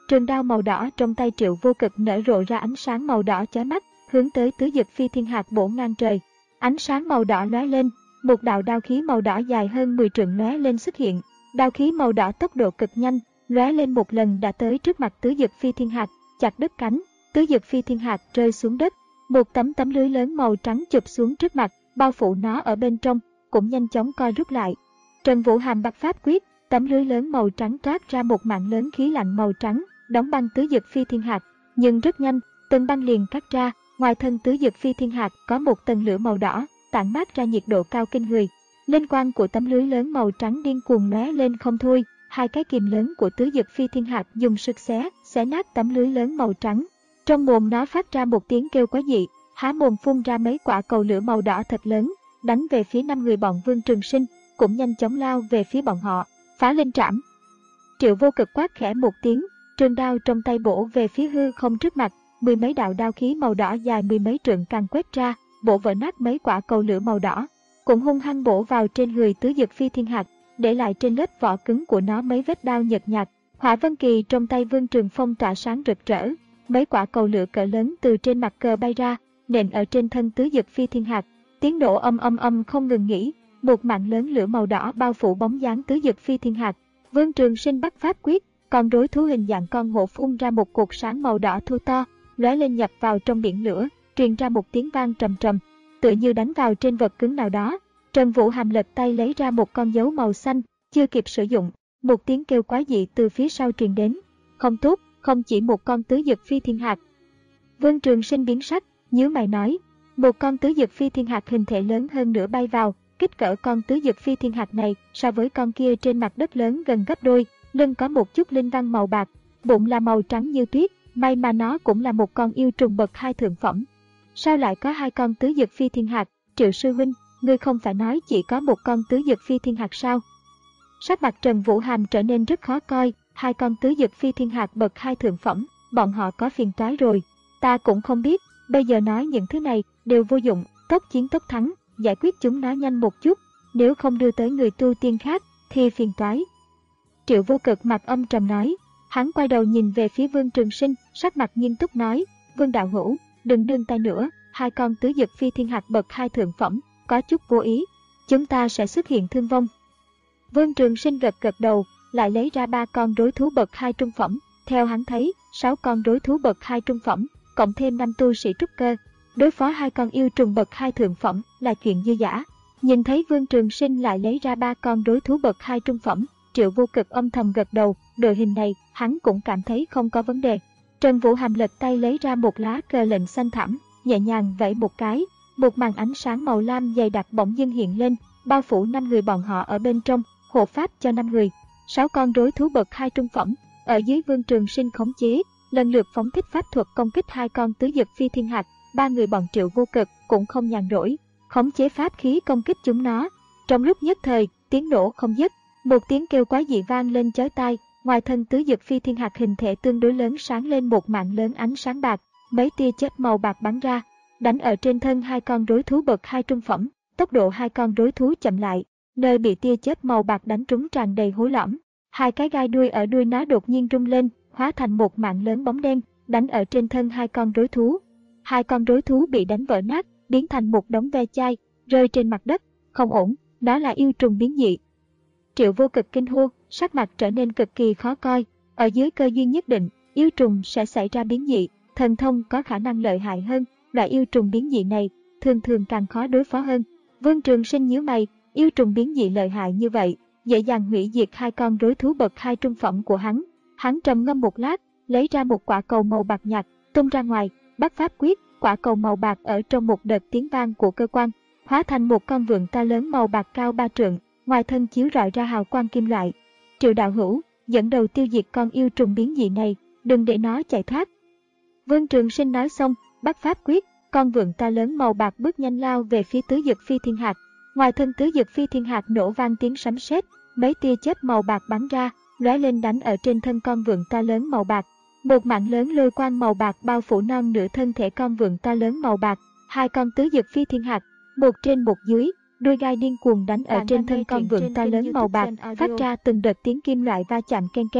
Trường đao màu đỏ trong tay Triệu Vô Cực nở rộ ra ánh sáng màu đỏ chói mắt, hướng tới tứ dực phi thiên hạt bổ ngang trời. Ánh sáng màu đỏ lóe lên, một đạo đao khí màu đỏ dài hơn mười trượng lóe lên xuất hiện. Đao khí màu đỏ tốc độ cực nhanh, lóe lên một lần đã tới trước mặt tứ dực phi thiên hạt, chặt đứt cánh. Tứ dực phi thiên hạt rơi xuống đất, một tấm tấm lưới lớn màu trắng chụp xuống trước mặt, bao phủ nó ở bên trong, cũng nhanh chóng co rút lại. Trần Vũ Hàm bật pháp quyết, tấm lưới lớn màu trắng toát ra một mạng lớn khí lạnh màu trắng, đóng băng tứ dực phi thiên hạt, nhưng rất nhanh, từng băng liền cắt ra. Ngoài thân tứ dực phi thiên hạt có một tầng lửa màu đỏ, tản mát ra nhiệt độ cao kinh người. Linh quang của tấm lưới lớn màu trắng điên cuồng lóe lên không thôi, hai cái kìm lớn của tứ dực phi thiên hạt dùng sức xé, xé nát tấm lưới lớn màu trắng. Trong mồm nó phát ra một tiếng kêu quái dị, há mồm phun ra mấy quả cầu lửa màu đỏ thật lớn, đánh về phía năm người bọn Vương Trường Sinh, cũng nhanh chóng lao về phía bọn họ. Phá linh trảm. Triệu Vô Cực quát khẽ một tiếng, trường đao trong tay bổ về phía hư không trước mặt, mười mấy đạo đao khí màu đỏ dài mười mấy trượng càng quét ra, bổ vỡ nát mấy quả cầu lửa màu đỏ, cũng hung hăng bổ vào trên người tứ dực phi thiên hạt, để lại trên lớp vỏ cứng của nó mấy vết đao nhợt nhạt. Hỏa vân kỳ trong tay Vương Trường Phong tỏa sáng rực rỡ, mấy quả cầu lửa cỡ lớn từ trên mặt cờ bay ra, nện ở trên thân tứ dực phi thiên hạt, tiếng nổ âm âm âm không ngừng nghỉ, một mạng lớn lửa màu đỏ bao phủ bóng dáng tứ dực phi thiên hạt. Vương Trường Sinh bắt pháp quyết, con rối thú hình dạng con hổ phun ra một cột sáng màu đỏ thô to, lóe lên nhập vào trong biển lửa, truyền ra một tiếng vang trầm trầm, tựa như đánh vào trên vật cứng nào đó. Trần Vũ Hàm lật tay lấy ra một con dấu màu xanh, chưa kịp sử dụng, một tiếng kêu quái dị từ phía sau truyền đến. Không tốt, không chỉ một con tứ dực phi thiên hạt. Vương Trường Sinh biến sắc, nhíu mày nói, một con tứ dực phi thiên hạt hình thể lớn hơn nữa bay vào, kích cỡ con tứ dực phi thiên hạt này so với con kia trên mặt đất lớn gần gấp đôi, lưng có một chút linh văn màu bạc, bụng là màu trắng như tuyết, may mà nó cũng là một con yêu trùng bậc hai thượng phẩm. Sao lại có hai con tứ dực phi thiên hạt? Triệu sư huynh, ngươi không phải nói chỉ có một con tứ dực phi thiên hạt sao? Sắc mặt Trần Vũ Hàm trở nên rất khó coi, hai con tứ dực phi thiên hạt bậc hai thượng phẩm, bọn họ có phiền toái rồi. Ta cũng không biết, bây giờ nói những thứ này đều vô dụng, tốc chiến tốc thắng, giải quyết chúng nó nhanh một chút, nếu không đưa tới người tu tiên khác thì phiền toái. Triệu Vô Cực mặt âm trầm nói, hắn quay đầu nhìn về phía Vương Trường Sinh, sắc mặt nghiêm túc nói, Vương đạo hữu, đừng đương tay nữa, hai con tứ dực phi thiên hạt bậc hai thượng phẩm, có chút vô ý, chúng ta sẽ xuất hiện thương vong. Vương Trường Sinh gật gật đầu, lại lấy ra ba con rối thú bậc hai trung phẩm, theo hắn thấy, sáu con rối thú bậc hai trung phẩm, cộng thêm năm tu sĩ trúc cơ, đối phó hai con yêu trùng bậc hai thượng phẩm là chuyện dư dả. Nhìn thấy Vương Trường Sinh lại lấy ra ba con rối thú bậc hai trung phẩm, Triệu Vô Cực âm thầm gật đầu, đội hình này hắn cũng cảm thấy không có vấn đề. Trần Vũ Hàm lật tay lấy ra một lá cờ lệnh xanh thẳm, nhẹ nhàng vẫy một cái, một màn ánh sáng màu lam dày đặc bỗng dưng hiện lên, bao phủ năm người bọn họ ở bên trong, hộ pháp cho năm người. Sáu con rối thú bậc hai trung phẩm ở dưới Vương Trường Sinh khống chế, lần lượt phóng thích pháp thuật công kích hai con tứ dực phi thiên hạt. Ba người bọn Triệu Vô Cực cũng không nhàn rỗi, khống chế pháp khí công kích chúng nó. Trong lúc nhất thời, tiếng nổ không dứt, một tiếng kêu quái dị vang lên chói tai. Ngoài thân tứ dực phi thiên hạt hình thể tương đối lớn sáng lên một mạng lớn ánh sáng bạc, mấy tia chớp màu bạc bắn ra, đánh ở trên thân hai con rối thú bậc hai trung phẩm. Tốc độ hai con rối thú chậm lại, nơi bị tia chớp màu bạc đánh trúng tràn đầy hố lõm. Hai cái gai đuôi ở đuôi nó đột nhiên rung lên, hóa thành một mạng lớn bóng đen, đánh ở trên thân hai con rối thú. Hai con rối thú bị đánh vỡ nát, biến thành một đống ve chai, rơi trên mặt đất. Không ổn, đó là yêu trùng biến dị. Triệu Vô Cực kinh hô, sắc mặt trở nên cực kỳ khó coi. Ở dưới cơ duyên nhất định, yêu trùng sẽ xảy ra biến dị, thần thông có khả năng lợi hại hơn. Loại yêu trùng biến dị này thường thường càng khó đối phó hơn. Vương Trường Sinh nhíu mày, yêu trùng biến dị lợi hại như vậy, dễ dàng hủy diệt hai con rối thú bậc hai trung phẩm của hắn. Hắn trầm ngâm một lát, lấy ra một quả cầu màu bạc nhạt, tung ra ngoài, bắt pháp quyết, quả cầu màu bạc ở trong một đợt tiếng vang của cơ quan, hóa thành một con vượn to lớn màu bạc cao ba trượng, ngoài thân chiếu rọi ra hào quang kim loại. Triệu đạo hữu, dẫn đầu tiêu diệt con yêu trùng biến dị này, đừng để nó chạy thoát. Vương Trường Sinh nói xong, bắt pháp quyết, con vượn to lớn màu bạc bước nhanh lao về phía tứ dực phi thiên hạt. Ngoài thân tứ dực phi thiên hạt nổ vang tiếng sấm sét, mấy tia chớp màu bạc bắn ra, lóe lên đánh ở trên thân con vượn to lớn màu bạc. Một mạng lớn lôi quang màu bạc bao phủ non nửa thân thể con vượn to lớn màu bạc. Hai con tứ dực phi thiên hạt, một trên một dưới, đuôi gai điên cuồng đánh ở trên thân con vượn to lớn màu bạc, phát ra từng đợt tiếng kim loại va chạm ken ken.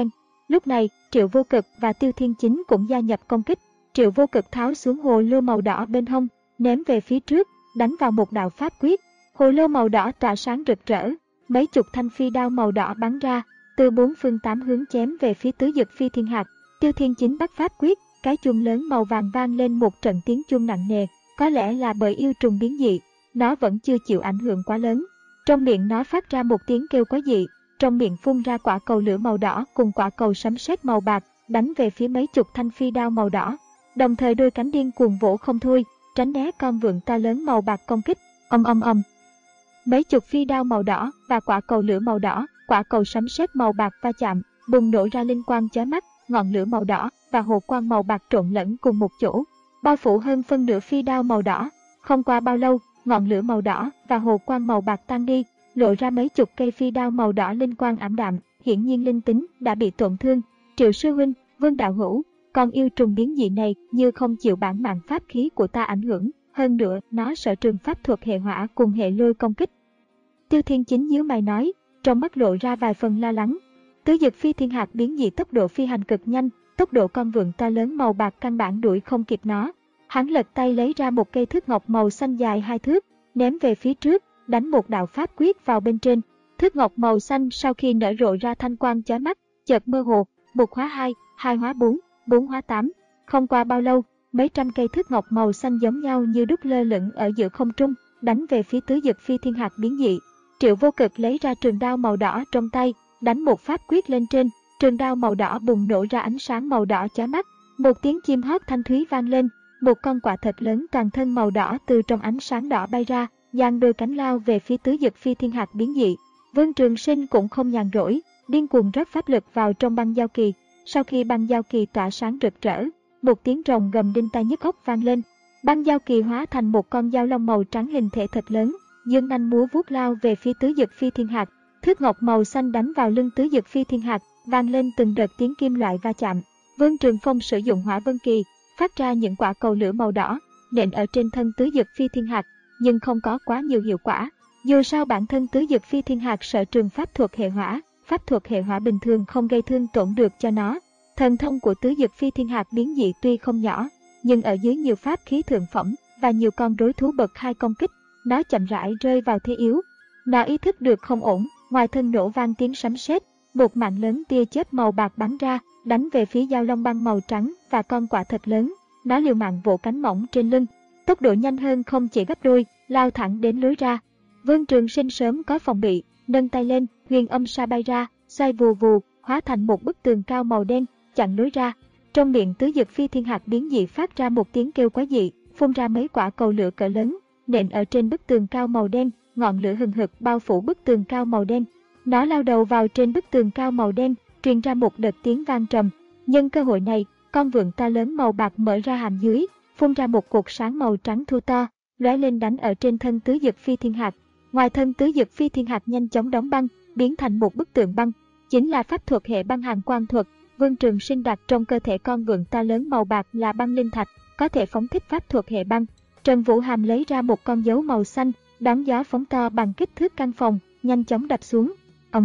Lúc này, Triệu Vô Cực và Tiêu Thiên Chính cũng gia nhập công kích. Triệu Vô Cực tháo xuống hồ lô màu đỏ bên hông, ném về phía trước, đánh vào một đạo pháp quyết. Hồ lô màu đỏ tỏa sáng rực rỡ, mấy chục thanh phi đao màu đỏ bắn ra, từ bốn phương tám hướng chém về phía Tứ Dực Phi Thiên Hạt. Tiêu Thiên Chính bắt pháp quyết, cái chuông lớn màu vàng vang lên một trận tiếng chuông nặng nề, có lẽ là bởi yêu trùng biến dị, nó vẫn chưa chịu ảnh hưởng quá lớn. Trong miệng nó phát ra một tiếng kêu quái dị, trong miệng phun ra quả cầu lửa màu đỏ cùng quả cầu sấm sét màu bạc, đánh về phía mấy chục thanh phi đao màu đỏ. Đồng thời đôi cánh điên cuồng vỗ không thôi, tránh né con vượn to lớn màu bạc công kích. Ầm ầm ầm. Mấy chục phi đao màu đỏ và quả cầu lửa màu đỏ, quả cầu sấm sét màu bạc va chạm, bùng nổ ra linh quang chói mắt, ngọn lửa màu đỏ và hồ quang màu bạc trộn lẫn cùng một chỗ, bao phủ hơn phân nửa phi đao màu đỏ. Không qua bao lâu, ngọn lửa màu đỏ và hồ quang màu bạc tan đi, lộ ra mấy chục cây phi đao màu đỏ linh quang ảm đạm, hiển nhiên linh tính đã bị tổn thương. Triệu sư huynh, Vương đạo hữu, con yêu trùng biến dị này như không chịu bản mạng pháp khí của ta ảnh hưởng, hơn nữa nó sở trường pháp thuật hệ hỏa cùng hệ lôi công kích. Tiêu Thiên Chính nhíu mày nói, trong mắt lộ ra vài phần lo lắng. Tứ Dực Phi Thiên Hạt biến dị tốc độ phi hành cực nhanh, tốc độ con vượn to lớn màu bạc căn bản đuổi không kịp nó. Hắn lật tay lấy ra một cây thước ngọc màu xanh dài hai thước, ném về phía trước, đánh một đạo pháp quyết vào bên trên. Thước ngọc màu xanh sau khi nở rộ ra thanh quang chói mắt, chợt mơ hồ, một hóa hai, hai hóa bốn, bốn hóa tám. Không qua bao lâu, mấy trăm cây thước ngọc màu xanh giống nhau như đúc lơ lửng ở giữa không trung, đánh về phía Tứ Dực Phi Thiên Hạt biến dị. Triệu Vô Cực lấy ra trường đao màu đỏ trong tay, đánh một pháp quyết lên trên, trường đao màu đỏ bùng nổ ra ánh sáng màu đỏ chói mắt. Một tiếng chim hót thanh thúy vang lên, một con quạ thật lớn toàn thân màu đỏ từ trong ánh sáng đỏ bay ra, giang đôi cánh lao về phía Tứ Dực Phi Thiên Hạt biến dị. Vương Trường Sinh cũng không nhàn rỗi, điên cuồng rót pháp lực vào trong băng giao kỳ. Sau khi băng giao kỳ tỏa sáng rực rỡ, một tiếng rồng gầm đinh tai nhức óc vang lên. Băng giao kỳ hóa thành một con dao long màu trắng hình thể thật lớn, dương nanh múa vuốt lao về phía Tứ Dực Phi Thiên Hạt. Thước ngọc màu xanh đánh vào lưng Tứ Dực Phi Thiên Hạt, vang lên từng đợt tiếng kim loại va chạm. Vương Trường Phong sử dụng hỏa vân kỳ, phát ra những quả cầu lửa màu đỏ, nện ở trên thân Tứ Dực Phi Thiên Hạt, nhưng không có quá nhiều hiệu quả. Dù sao bản thân Tứ Dực Phi Thiên Hạt sở trường pháp thuật hệ hỏa, pháp thuật hệ hỏa bình thường không gây thương tổn được cho nó. Thần thông của Tứ Dực Phi Thiên Hạt biến dị tuy không nhỏ, nhưng ở dưới nhiều pháp khí thượng phẩm và nhiều con đối thú bậc hai công kích, nó chậm rãi rơi vào thế yếu. Nó ý thức được không ổn, ngoài thân nổ vang tiếng sấm sét, một mạng lớn tia chớp màu bạc bắn ra, đánh về phía dao long băng màu trắng và con quạ thật lớn. Nó liều mạng vỗ cánh mỏng trên lưng, tốc độ nhanh hơn không chỉ gấp đôi, lao thẳng đến lối ra. Vương Trường Sinh sớm có phòng bị, nâng tay lên, huyền âm sa bay ra, xoay vù vù, hóa thành một bức tường cao màu đen, chặn lối ra. Trong miệng Tứ Dực Phi Thiên Hạt biến dị phát ra một tiếng kêu quái dị, phun ra mấy quả cầu lửa cỡ lớn, nện ở trên bức tường cao màu đen, ngọn lửa hừng hực bao phủ bức tường cao màu đen. Nó lao đầu vào trên bức tường cao màu đen, truyền ra một đợt tiếng vang trầm. Nhân cơ hội này, con vượn to lớn màu bạc mở ra hàm dưới, phun ra một cột sáng màu trắng thô to, lóe lên đánh ở trên thân Tứ Dực Phi Thiên Hạt. Ngoài thân Tứ Dực Phi Thiên Hạt nhanh chóng đóng băng, biến thành một bức tượng băng, chính là pháp thuật hệ băng hàn quang thuật. Vương Trường Sinh đặt trong cơ thể con vượn to lớn màu bạc là băng linh thạch, có thể phóng thích pháp thuật hệ băng. Trần Vũ Hàm lấy ra một con dấu màu xanh, đón gió phóng to bằng kích thước căn phòng, nhanh chóng đập xuống. Ầm.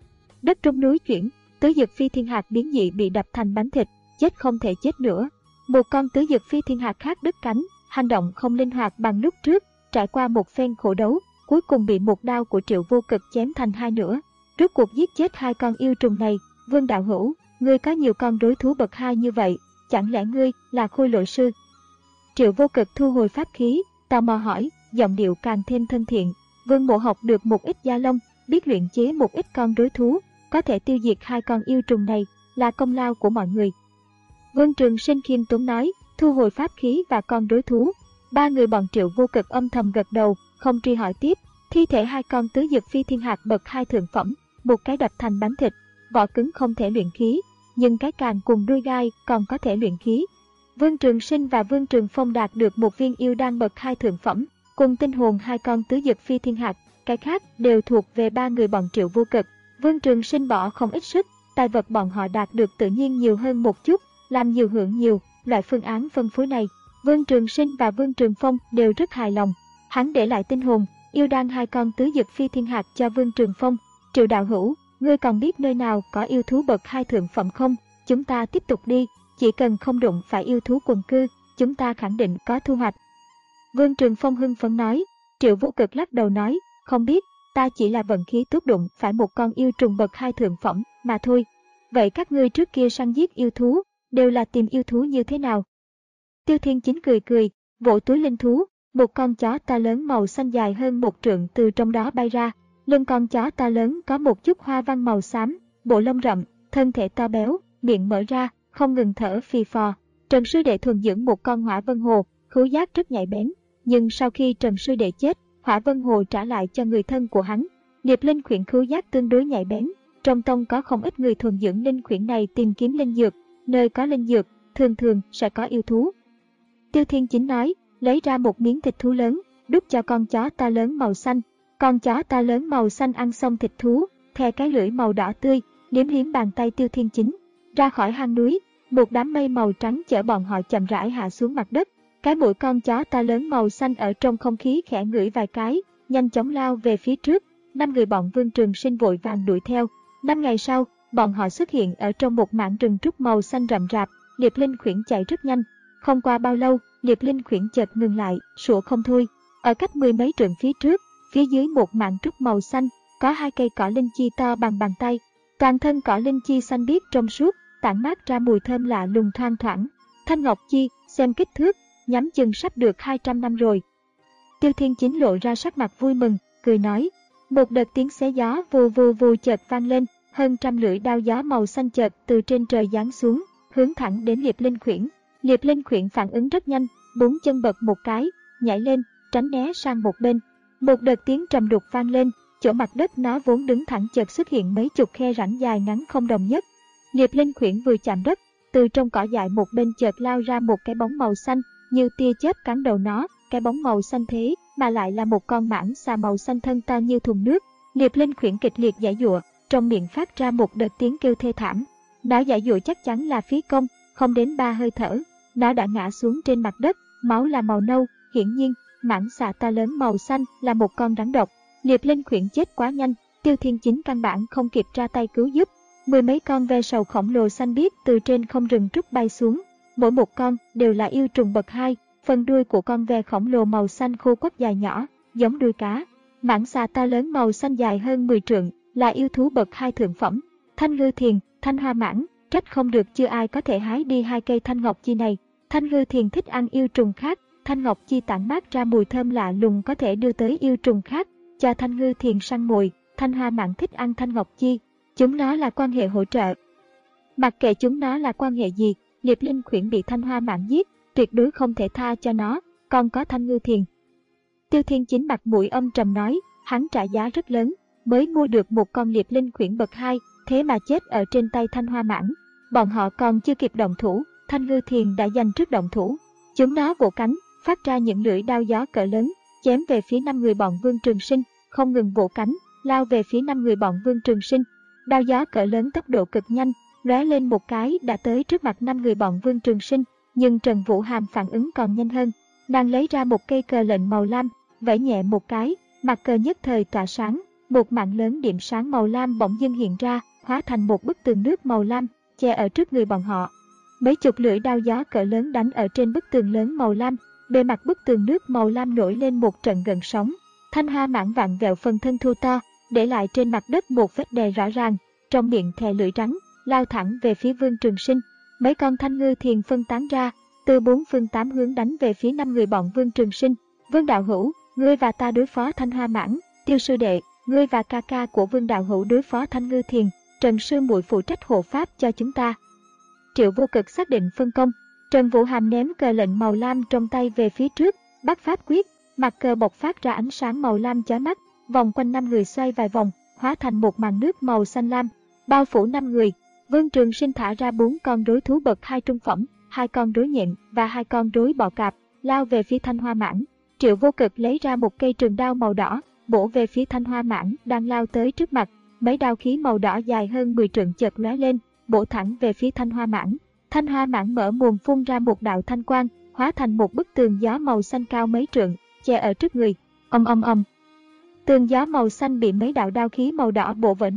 Đất rung núi chuyển, Tứ Dực Phi Thiên Hạt biến dị bị đập thành bánh thịt, chết không thể chết nữa. Một con Tứ Dực Phi Thiên Hạt khác đứt cánh, hành động không linh hoạt bằng lúc trước, trải qua một phen khổ đấu, cuối cùng bị một đao của Triệu Vô Cực chém thành hai nửa. Rốt cuộc giết chết hai con yêu trùng này. Vương đạo hữu, ngươi có nhiều con đối thú bậc hai như vậy, chẳng lẽ ngươi là Khôi Lỗi sư? Triệu Vô Cực thu hồi pháp khí, tò mò hỏi, giọng điệu càng thêm thân thiện. Vương Mộ học được một ít da lông, biết luyện chế một ít con đối thú, có thể tiêu diệt hai con yêu trùng này, là công lao của mọi người. Vương Trường Sinh khiêm tốn nói, thu hồi pháp khí và con đối thú. Ba người bọn Triệu Vô Cực âm thầm gật đầu, không truy hỏi tiếp. Thi thể hai con Tứ Dực Phi Thiên Hạt bậc hai thượng phẩm, một cái đập thành bánh thịt, vỏ cứng không thể luyện khí, nhưng cái càng cùng đuôi gai còn có thể luyện khí. Vương Trường Sinh và Vương Trường Phong đạt được một viên yêu đan bậc hai thượng phẩm, cùng tinh hồn hai con Tứ Dực Phi Thiên Hạt, cái khác đều thuộc về ba người bọn Triệu Vô Cực. Vương Trường Sinh bỏ không ít sức, tài vật bọn họ đạt được tự nhiên nhiều hơn một chút, làm nhiều hưởng nhiều. Loại phương án phân phối này, Vương Trường Sinh và Vương Trường Phong đều rất hài lòng. Hắn để lại tinh hồn, yêu đan hai con Tứ Dực Phi Thiên Hạt cho Vương Trường Phong. Triệu đạo hữu, ngươi còn biết nơi nào có yêu thú bậc hai thượng phẩm không? Chúng ta tiếp tục đi, chỉ cần không đụng phải yêu thú quần cư, chúng ta khẳng định có thu hoạch. Vương Trường Phong hưng phấn nói. Triệu Vô Cực lắc đầu nói, không biết, ta chỉ là vận khí tốt đụng phải một con yêu trùng bậc hai thượng phẩm mà thôi. Vậy các ngươi trước kia săn giết yêu thú, đều là tìm yêu thú như thế nào? Tiêu Thiên Chính cười cười, vỗ túi linh thú, một con chó to lớn màu xanh dài hơn một trượng từ trong đó bay ra. Lưng con chó to lớn có một chút hoa văn màu xám, bộ lông rậm, thân thể to béo, miệng mở ra, không ngừng thở phì phò. Trần Sư Đệ thuần dưỡng một con hỏa vân hồ, khứu giác rất nhạy bén, nhưng sau khi Trần Sư Đệ chết, hỏa vân hồ trả lại cho người thân của hắn. Điệp linh khuyển khứu giác tương đối nhạy bén, trong tông có không ít người thuần dưỡng linh khuyển này tìm kiếm linh dược, nơi có linh dược, thường thường sẽ có yêu thú. Tiêu Thiên Chính nói, lấy ra một miếng thịt thú lớn, đút cho con chó to lớn màu xanh. Con chó to lớn màu xanh ăn xong thịt thú, thè cái lưỡi màu đỏ tươi, liếm liếm bàn tay Tiêu Thiên Chính. Ra khỏi hang núi, một đám mây màu trắng chở bọn họ chậm rãi hạ xuống mặt đất. Cái mũi con chó to lớn màu xanh ở trong không khí khẽ ngửi vài cái, nhanh chóng lao về phía trước. Năm người bọn Vương Trường Sinh vội vàng đuổi theo. Năm ngày sau, bọn họ xuất hiện ở trong một mảng rừng trúc màu xanh rậm rạp. Liệp linh khuyển chạy rất nhanh. Không qua bao lâu, Liệp linh khuyển chợt ngừng lại, sủa không thôi. Ở cách mười mấy trượng phía trước, phía dưới một mảng trúc màu xanh, có hai cây cỏ linh chi to bằng bàn tay. Toàn thân cỏ linh chi xanh biếc trong suốt, tản mát ra mùi thơm lạ lùng thoang thoảng. Thanh ngọc chi, xem kích thước, nhắm chừng sắp được hai trăm năm rồi. Tiêu Thiên Chính lộ ra sắc mặt vui mừng, cười nói. Một đợt tiếng xé gió vù vù vù chợt vang lên, hơn trăm lưỡi đao gió màu xanh chợt từ trên trời giáng xuống, hướng thẳng đến Liệp linh khuyển. Liệp linh khuyển phản ứng rất nhanh, bốn chân bật một cái, nhảy lên, tránh né sang một bên. Một đợt tiếng trầm đục vang lên, chỗ mặt đất nó vốn đứng thẳng chợt xuất hiện mấy chục khe rãnh dài ngắn không đồng nhất. Liệp linh khuyển vừa chạm đất, từ trong cỏ dại một bên chợt lao ra một cái bóng màu xanh, như tia chớp cắn đầu nó. Cái bóng màu xanh thế mà lại là một con mãng xà màu xanh thân to như thùng nước. Liệp linh khuyển kịch liệt giãy giụa, trong miệng phát ra một đợt tiếng kêu thê thảm. Nó giãy giụa chắc chắn là phí công, không đến ba hơi thở, nó đã ngã xuống trên mặt đất, máu là màu nâu. Hiển nhiên, mãng xà to lớn màu xanh là một con rắn độc. Liệp linh khuyển chết quá nhanh, Tiêu Thiên Chính căn bản không kịp ra tay cứu giúp. Mười mấy con ve sầu khổng lồ xanh biếc từ trên không rừng trúc bay xuống, mỗi một con đều là yêu trùng bậc hai. Phần đuôi của con ve khổng lồ màu xanh khô quắt dài nhỏ, giống đuôi cá. Mãng xà to lớn màu xanh dài hơn mười trượng, là yêu thú bậc hai thượng phẩm. Thanh ngư thiền, thanh hoa mãng, trách không được chưa ai có thể hái đi hai cây thanh ngọc chi này. Thanh ngư thiền thích ăn yêu trùng khác, thanh ngọc chi tản mát ra mùi thơm lạ lùng có thể đưa tới yêu trùng khác, cho thanh ngư thiền săn mồi. Thanh hoa mãng thích ăn thanh ngọc chi, chúng nó là quan hệ hỗ trợ. Mặc kệ chúng nó là quan hệ gì, Liệp linh khuyển bị thanh hoa mãng giết, tuyệt đối không thể tha cho nó, còn có thanh ngư thiền. Tiêu Thiên Chính mặt mũi âm trầm nói, hắn trả giá rất lớn, mới mua được một con liệp linh khuyển bậc hai, thế mà chết ở trên tay thanh hoa mãng. Bọn họ còn chưa kịp động thủ, thanh ngư thiền đã giành trước động thủ. Chúng nó vỗ cánh, phát ra những lưỡi đao gió cỡ lớn, chém về phía năm người bọn Vương Trường Sinh, không ngừng vỗ cánh, lao về phía năm người bọn Vương Trường Sinh. Đao gió cỡ lớn tốc độ cực nhanh, lóe lên một cái đã tới trước mặt năm người bọn Vương Trường Sinh. Nhưng Trần Vũ Hàm phản ứng còn nhanh hơn, nàng lấy ra một cây cờ lệnh màu lam, vẫy nhẹ một cái, mặt cờ nhất thời tỏa sáng, một mảng lớn điểm sáng màu lam bỗng dưng hiện ra, hóa thành một bức tường nước màu lam, che ở trước người bọn họ. Mấy chục lưỡi đao gió cỡ lớn đánh ở trên bức tường lớn màu lam, bề mặt bức tường nước màu lam nổi lên một trận gợn sóng. Thanh hoa mãng vặn vẹo phần thân thô to, để lại trên mặt đất một vết đè rõ ràng, trong miệng thè lưỡi rắn, lao thẳng về phía Vương Trường Sinh. Mấy con thanh ngư thiền phân tán ra, từ bốn phương tám hướng đánh về phía năm người bọn Vương Trường Sinh. Vương đạo hữu, ngươi và ta đối phó thanh hoa mãng. Tiêu sư đệ, ngươi và ca ca của Vương đạo hữu đối phó thanh ngư thiền. Trần sư muội phụ trách hộ pháp cho chúng ta. Triệu Vô Cực xác định phân công. Trần Vũ Hàm ném cờ lệnh màu lam trong tay về phía trước, bắt pháp quyết, mặt cờ bộc phát ra ánh sáng màu lam chói mắt, vòng quanh năm người xoay vài vòng, hóa thành một màn nước màu xanh lam, bao phủ năm người. Vương Trường Sinh thả ra bốn con rối thú bậc hai trung phẩm, hai con rối nhện và hai con rối bọ cạp, lao về phía thanh hoa mãng. Triệu Vô Cực lấy ra một cây trường đao màu đỏ, bổ về phía thanh hoa mãng đang lao tới trước mặt. Mấy đao khí màu đỏ dài hơn mười trượng chợt lóe lên, bổ thẳng về phía thanh hoa mãng. Thanh hoa mãng mở mồm phun ra một đạo thanh quang, hóa thành một bức tường gió màu xanh cao mấy trượng, che ở trước người. Ầm ầm ầm. Tường gió màu xanh bị mấy đạo đao khí màu đỏ bổ vỡ nát,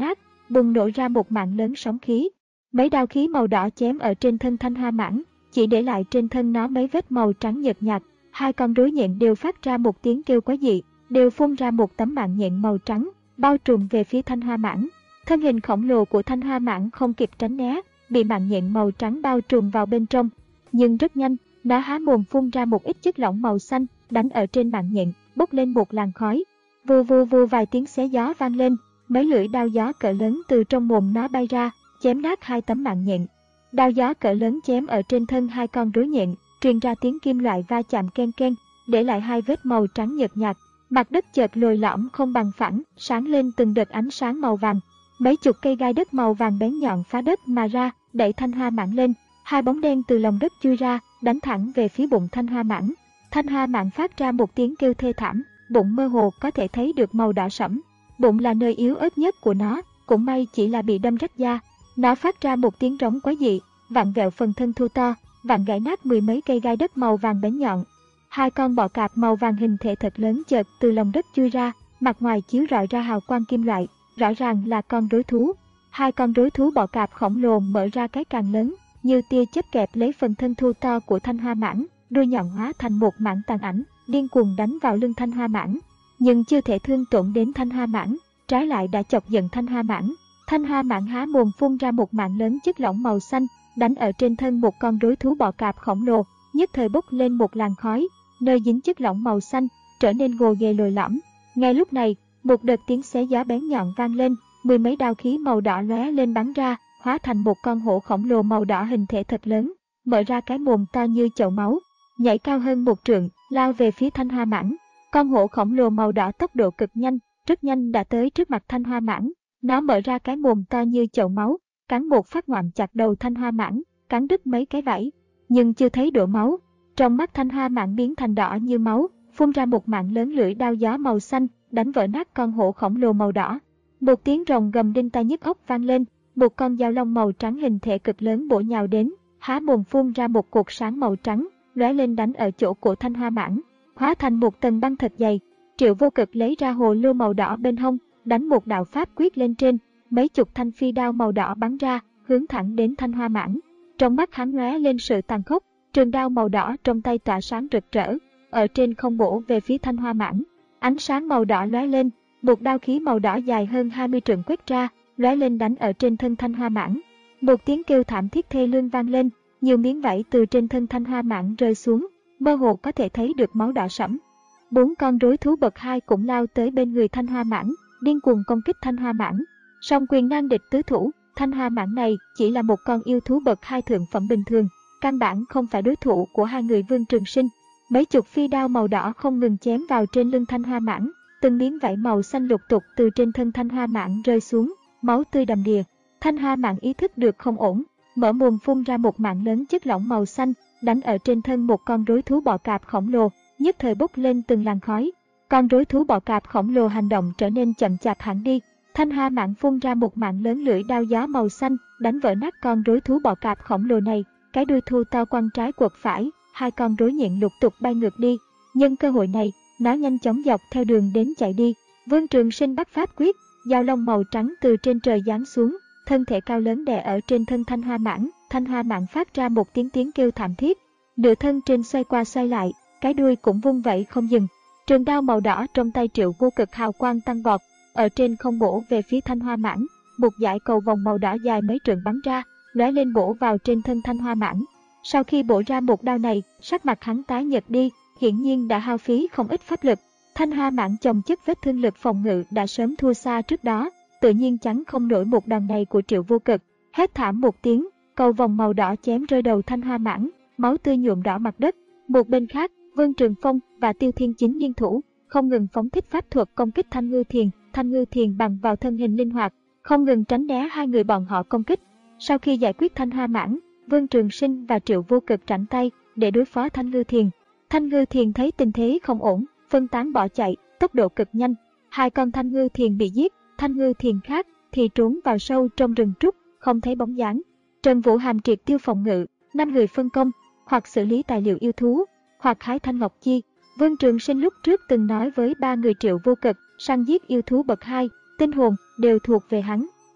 bùng nổ ra một mạng lớn sóng khí. Mấy đao khí màu đỏ chém ở trên thân thanh hoa mãng, chỉ để lại trên thân nó mấy vết màu trắng nhợt nhạt. Hai con rối nhện đều phát ra một tiếng kêu quái dị, đều phun ra một tấm mạng nhện màu trắng, bao trùm về phía thanh hoa mãng. Thân hình khổng lồ của thanh hoa mãng không kịp tránh né, bị mạng nhện màu trắng bao trùm vào bên trong. Nhưng rất nhanh, nó há mồm phun ra một ít chất lỏng màu xanh, đánh ở trên mạng nhện, bốc lên một làn khói. Vù vù vù vài tiếng xé gió vang lên, mấy lưỡi đao gió cỡ lớn từ trong mồm nó bay ra, chém nát hai tấm mạng nhện. Đao gió cỡ lớn chém ở trên thân hai con rối nhện, truyền ra tiếng kim loại va chạm ken ken, để lại hai vết màu trắng nhợt nhạt. Mặt đất chợt lồi lõm không bằng phẳng, sáng lên từng đợt ánh sáng màu vàng. Mấy chục cây gai đất màu vàng bén nhọn phá đất mà ra, đẩy thanh hoa mãng lên. Hai bóng đen từ lòng đất chui ra, đánh thẳng về phía bụng thanh hoa mãng. Thanh hoa mãng phát ra một tiếng kêu thê thảm, bụng mơ hồ có thể thấy được màu đỏ sẫm. Bụng là nơi yếu ớt nhất của nó, cũng may chỉ là bị đâm rách da. Nó phát ra một tiếng rống quái dị, vặn vẹo phần thân thô to, vặn gãy nát mười mấy cây gai đất màu vàng bén nhọn. Hai con bọ cạp màu vàng hình thể thật lớn chợt từ lòng đất chui ra, mặt ngoài chiếu rọi ra hào quang kim loại, rõ ràng là con rối thú. Hai con rối thú bọ cạp khổng lồ mở ra cái càng lớn, như tia chớp kẹp lấy phần thân thô to của thanh hoa mãng, đuôi nhọn hóa thành một mảng tàn ảnh, điên cuồng đánh vào lưng thanh hoa mãng. Nhưng chưa thể thương tổn đến thanh hoa mãng, trái lại đã chọc giận thanh hoa mãng. Thanh hoa mãng há mồm phun ra một mạng lớn chất lỏng màu xanh, đánh ở trên thân một con rối thú bọ cạp khổng lồ, nhất thời bốc lên một làn khói, nơi dính chất lỏng màu xanh trở nên gồ ghề lồi lõm. Ngay lúc này, một đợt tiếng xé gió bén nhọn vang lên, mười mấy đao khí màu đỏ lóe lên bắn ra, hóa thành một con hổ khổng lồ màu đỏ hình thể thật lớn, mở ra cái mồm to như chậu máu, nhảy cao hơn một trượng, lao về phía thanh hoa mãng. Con hổ khổng lồ màu đỏ tốc độ cực nhanh, rất nhanh đã tới trước mặt thanh hoa mãng. Nó mở ra cái mồm to như chậu máu, cắn một phát ngoạm chặt đầu thanh hoa mãng, cắn đứt mấy cái vảy, nhưng chưa thấy đổ máu. Trong mắt thanh hoa mãng biến thành đỏ như máu, phun ra một mạng lớn lưỡi đao gió màu xanh, đánh vỡ nát con hổ khổng lồ màu đỏ. Một tiếng rồng gầm đinh tai nhức óc vang lên, một con dao long màu trắng hình thể cực lớn bổ nhào đến, há mồm phun ra một cột sáng màu trắng, lóe lên đánh ở chỗ cổ thanh hoa mãng, hóa thành một tầng băng thật dày. Triệu Vô Cực lấy ra hồ lô màu đỏ bên hông, đánh một đạo pháp quyết lên trên, mấy chục thanh phi đao màu đỏ bắn ra, hướng thẳng đến thanh hoa mãng. Trong mắt hắn lóe lên sự tàn khốc, trường đao màu đỏ trong tay tỏa sáng rực rỡ, ở trên không bổ về phía thanh hoa mãng. Ánh sáng màu đỏ lóe lên, một đao khí màu đỏ dài hơn hai mươi trượng quét ra, lóe lên đánh ở trên thân thanh hoa mãng. Một tiếng kêu thảm thiết thê lương vang lên, nhiều miếng vảy từ trên thân thanh hoa mãng rơi xuống, mơ hồ có thể thấy được máu đỏ sẫm. Bốn con rối thú bậc hai cũng lao tới bên người thanh hoa mãng, điên cuồng công kích thanh hoa mãng. Song quyền nan địch tứ thủ, thanh hoa mãng này chỉ là một con yêu thú bậc hai thượng phẩm bình thường, căn bản không phải đối thủ của hai người Vương Trường Sinh. Mấy chục phi đao màu đỏ không ngừng chém vào trên lưng thanh hoa mãng, từng miếng vảy màu xanh lục tục từ trên thân thanh hoa mãng rơi xuống, máu tươi đầm đìa. Thanh hoa mãng ý thức được không ổn, mở mồm phun ra một mạng lớn chất lỏng màu xanh, đánh ở trên thân một con rối thú bọ cạp khổng lồ, nhất thời bốc lên từng làn khói. Con rối thú bọ cạp khổng lồ hành động trở nên chậm chạp hẳn đi. Thanh hoa mãng phun ra một mạng lớn lưỡi đao gió màu xanh, đánh vỡ nát con rối thú bọ cạp khổng lồ này. Cái đuôi thô to quăng trái quật phải, hai con rối nhện lục tục bay ngược đi. Nhân cơ hội này, nó nhanh chóng dọc theo đường đến chạy đi. Vương Trường Sinh bắt pháp quyết, dao long màu trắng từ trên trời giáng xuống, thân thể cao lớn đè ở trên thân thanh hoa mãng. Thanh hoa mãng phát ra một tiếng tiếng kêu thảm thiết, nửa thân trên xoay qua xoay lại, cái đuôi cũng vung vẩy không dừng. Trường đao màu đỏ trong tay Triệu Vô Cực hào quang tăng vọt, ở trên không bổ về phía thanh hoa mãng, một dải cầu vòng màu đỏ dài mấy trượng bắn ra, lóe lên bổ vào trên thân thanh hoa mãng. Sau khi bổ ra một đao này, sắc mặt hắn tái nhợt đi, hiển nhiên đã hao phí không ít pháp lực. Thanh hoa mãng chồng chất vết thương lực phòng ngự đã sớm thua xa trước đó, tự nhiên chắn không nổi một đòn này của Triệu Vô Cực. Hét thảm một tiếng, cầu vòng màu đỏ chém rơi đầu thanh hoa mãng, máu tươi nhuộm đỏ mặt đất. Một bên khác, Vương Trường Phong và Tiêu Thiên Chính liên thủ, không ngừng phóng thích pháp thuật công kích Thanh Ngư Thiền. Thanh Ngư Thiền bằng vào thân hình linh hoạt, không ngừng tránh né hai người bọn họ công kích. Sau khi giải quyết thanh hoa mãng, Vương Trường Sinh và Triệu Vô Cực rảnh tay để đối phó Thanh Ngư Thiền. Thanh Ngư Thiền thấy tình thế không ổn, phân tán bỏ chạy, tốc độ cực nhanh. Hai con Thanh Ngư Thiền bị giết, Thanh Ngư Thiền khác thì trốn vào sâu trong rừng trúc, không thấy bóng dáng. Trần Vũ Hàm triệt tiêu phòng ngự, năm người phân công, hoặc xử lý tài liệu yêu thú, hoặc hái thanh ngọc chi. Vương Trường Sinh lúc trước từng nói với ba người Triệu Vô Cực, săn giết yêu thú bậc hai, tinh hồn đều thuộc về hắn.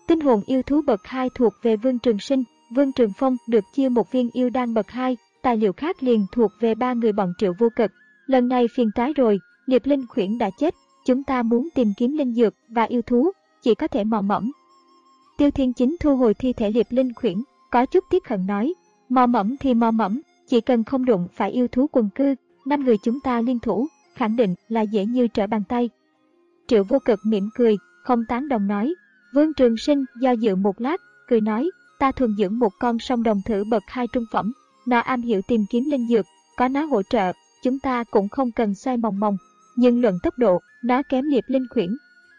Tinh hồn yêu thú bậc hai thuộc về Vương Trường Sinh, Vương Trường Phong được chia một viên yêu đan bậc hai, tài liệu khác liền thuộc về ba người bọn Triệu Vô Cực. Lần này phiền toái rồi, Liệp Linh Khuyển đã chết, chúng ta muốn tìm kiếm linh dược và yêu thú, chỉ có thể mò mẫm. Tiêu Thiên Chính thu hồi thi thể Liệp Linh Khuyển, có chút tiếc hận nói, mò mẫm thì mò mẫm, chỉ cần không đụng phải yêu thú quần cư, năm người chúng ta liên thủ, khẳng định là dễ như trở bàn tay. Triệu Vô Cực mỉm cười, không tán đồng nói. Vương Trường Sinh do dự một lát, cười nói, ta thuần dưỡng một con song đồng thử bậc hai trung phẩm, nó am hiểu tìm kiếm linh dược, có nó hỗ trợ, chúng ta cũng không cần xoay mòng mòng, nhưng luận tốc độ, nó kém Liệp Linh Khuyển.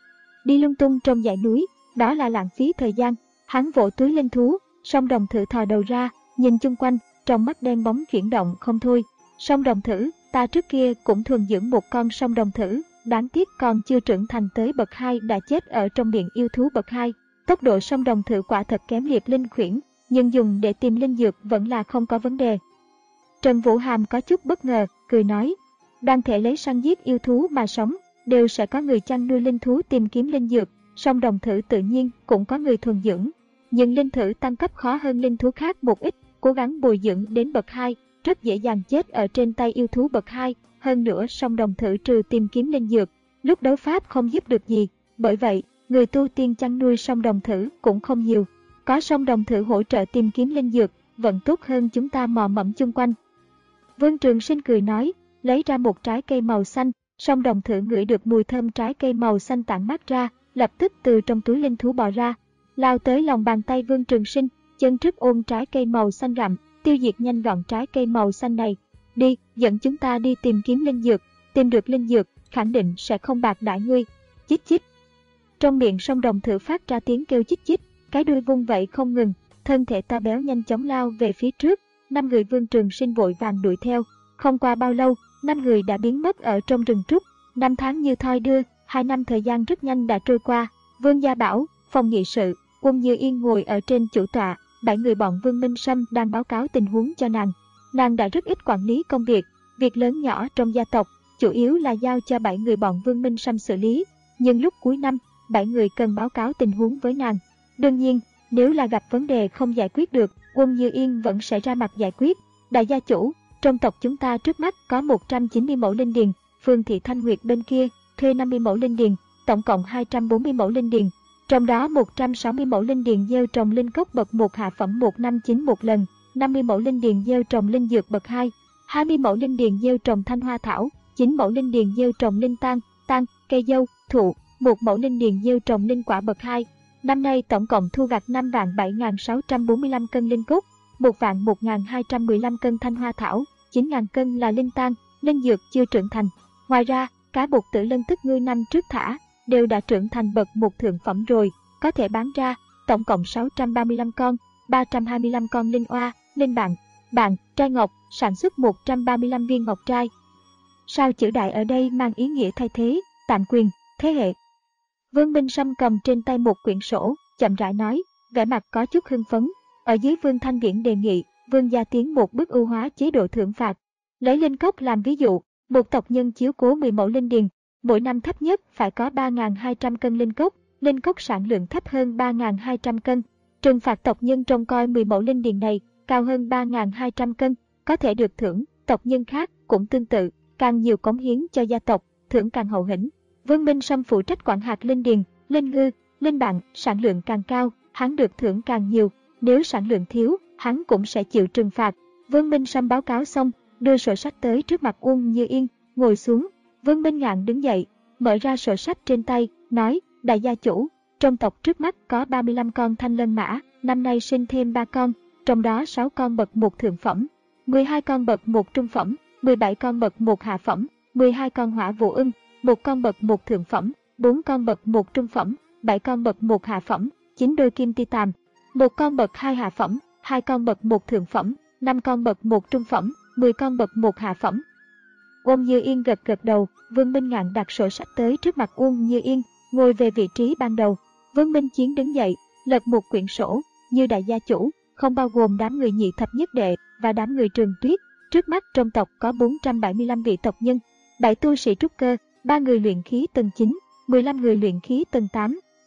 Đi lung tung trong dãy núi, đó là lãng phí thời gian. Hắn vỗ túi linh thú, song đồng thử thò đầu ra, nhìn chung quanh, trong mắt đen bóng chuyển động không thôi. Song đồng thử, ta trước kia cũng thuần dưỡng một con song đồng thử, đáng tiếc còn chưa trưởng thành tới bậc hai đã chết ở trong miệng yêu thú bậc hai. Tốc độ song đồng thử quả thật kém Liệp Linh Khuyển, nhưng dùng để tìm linh dược vẫn là không có vấn đề. Trần Vũ Hàm có chút bất ngờ, cười nói, đoàn thể lấy săn giết yêu thú mà sống, đều sẽ có người chăn nuôi linh thú tìm kiếm linh dược, song đồng thử tự nhiên cũng có người thuần dưỡng. Nhưng linh thử tăng cấp khó hơn linh thú khác một ít, cố gắng bồi dưỡng đến bậc hai, rất dễ dàng chết ở trên tay yêu thú bậc hai, hơn nữa song đồng thử trừ tìm kiếm linh dược, lúc đấu pháp không giúp được gì, bởi vậy, người tu tiên chăn nuôi song đồng thử cũng không nhiều. Có song đồng thử hỗ trợ tìm kiếm linh dược, vẫn tốt hơn chúng ta mò mẫm chung quanh. Vương Trường Sinh cười nói, lấy ra một trái cây màu xanh, song đồng thử ngửi được mùi thơm trái cây màu xanh tản mát ra, lập tức từ trong túi linh thú bò ra, lao tới lòng bàn tay Vương Trường Sinh, chân trước ôm trái cây màu xanh rậm, tiêu diệt nhanh gọn trái cây màu xanh này. Đi, dẫn chúng ta đi tìm kiếm linh dược, tìm được linh dược, khẳng định sẽ không bạc đãi ngươi. Chích chích. Trong miệng song đồng thử phát ra tiếng kêu chích chích, cái đuôi vung vẩy không ngừng, thân thể to béo nhanh chóng lao về phía trước, năm người Vương Trường Sinh vội vàng đuổi theo. Không qua bao lâu, năm người đã biến mất ở trong rừng trúc. Năm tháng như thoi đưa, hai năm thời gian rất nhanh đã trôi qua. Vương Gia Bảo, phòng nghị sự, Uông Như Yên ngồi ở trên chủ tọa, bảy người bọn Vương Minh Sâm đang báo cáo tình huống cho nàng. Nàng đã rất ít quản lý công việc, việc lớn nhỏ trong gia tộc, chủ yếu là giao cho bảy người bọn Vương Minh Sâm xử lý. Nhưng lúc cuối năm, bảy người cần báo cáo tình huống với nàng. Đương nhiên, nếu là gặp vấn đề không giải quyết được, Uông Như Yên vẫn sẽ ra mặt giải quyết. Đại gia chủ, trong tộc chúng ta trước mắt có một trăm chín mươi mẫu linh điền, Phương thị Thanh Nguyệt bên kia thuê năm mươi mẫu linh điền, tổng cộng hai trăm bốn mươi mẫu linh điền. Trong đó một trăm sáu mươi mẫu linh điền gieo trồng linh cốc bậc một hạ phẩm một năm chín một lần, năm mươi mẫu linh điền gieo trồng linh dược bậc hai, hai mươi mẫu linh điền gieo trồng thanh hoa thảo, chín mẫu linh điền gieo trồng linh tang, tang, cây dâu, thụ, một mẫu linh điền gieo trồng linh quả bậc hai. Năm nay tổng cộng thu gặt năm vạn bảy nghìn sáu trăm bốn mươi lăm cân linh cốc, một vạn một nghìn hai trăm mười lăm cân thanh hoa thảo, chín nghìn cân là linh tang, linh dược chưa trưởng thành. Ngoài ra, cá bột tử lân tức ngươi năm trước thả, đều đã trưởng thành bậc một thượng phẩm rồi, có thể bán ra, tổng cộng sáu trăm ba mươi lăm con, ba trăm hai mươi lăm con linh oa, linh bạn, bạn, trai ngọc, sản xuất một trăm ba mươi lăm viên ngọc trai. Sao chữ đại ở đây mang ý nghĩa thay thế, tạm quyền, thế hệ. Vương Minh Sâm cầm trên tay một quyển sổ, chậm rãi nói, vẻ mặt có chút hưng phấn. Ở dưới Vương Thanh Viễn đề nghị, Vương gia tiến một bước ưu hóa chế độ thưởng phạt. Lấy linh cốc làm ví dụ, một tộc nhân chiếu cố mười mẫu linh điền, mỗi năm thấp nhất phải có ba nghìn hai trăm cân linh cốc, linh cốc sản lượng thấp hơn ba nghìn hai trăm cân. Trừng phạt tộc nhân trông coi mười mẫu linh điền này, cao hơn ba nghìn hai trăm cân, có thể được thưởng, tộc nhân khác cũng tương tự, càng nhiều cống hiến cho gia tộc, thưởng càng hậu hĩnh. Vương Minh Sâm phụ trách quản hạt linh điền, linh ngư, linh bạn, sản lượng càng cao, hắn được thưởng càng nhiều, nếu sản lượng thiếu, hắn cũng sẽ chịu trừng phạt. Vương Minh Sâm báo cáo xong, đưa sổ sách tới trước mặt Uông Như Yên, ngồi xuống. Vương Minh Ngạn đứng dậy, mở ra sổ sách trên tay, nói, đại gia chủ, trong tộc trước mắt có ba mươi lăm con thanh lân mã, năm nay sinh thêm ba con, trong đó sáu con bậc một thượng phẩm, mười hai con bậc một trung phẩm, mười bảy con bậc một hạ phẩm, mười hai con hỏa vũ ưng, một con bậc một thượng phẩm, bốn con bậc một trung phẩm, bảy con bậc một hạ phẩm, chín đôi kim ti tàm, một con bậc hai hạ phẩm, hai con bậc một thượng phẩm, năm con bậc một trung phẩm, mười con bậc một hạ phẩm. Uông Như Yên gật gật đầu, Vương Minh Ngạn đặt sổ sách tới trước mặt Uông Như Yên, ngồi về vị trí ban đầu. Vương Minh Chiến đứng dậy, lật một quyển sổ, như đại gia chủ, không bao gồm đám người nhị thập nhất đệ và đám người Trường Tuyết. Trước mắt trong tộc có bốn trăm bảy mươi lăm vị tộc nhân, bảy tu sĩ trúc cơ, ba người luyện khí tầng chín, mười lăm người luyện khí tầng tám,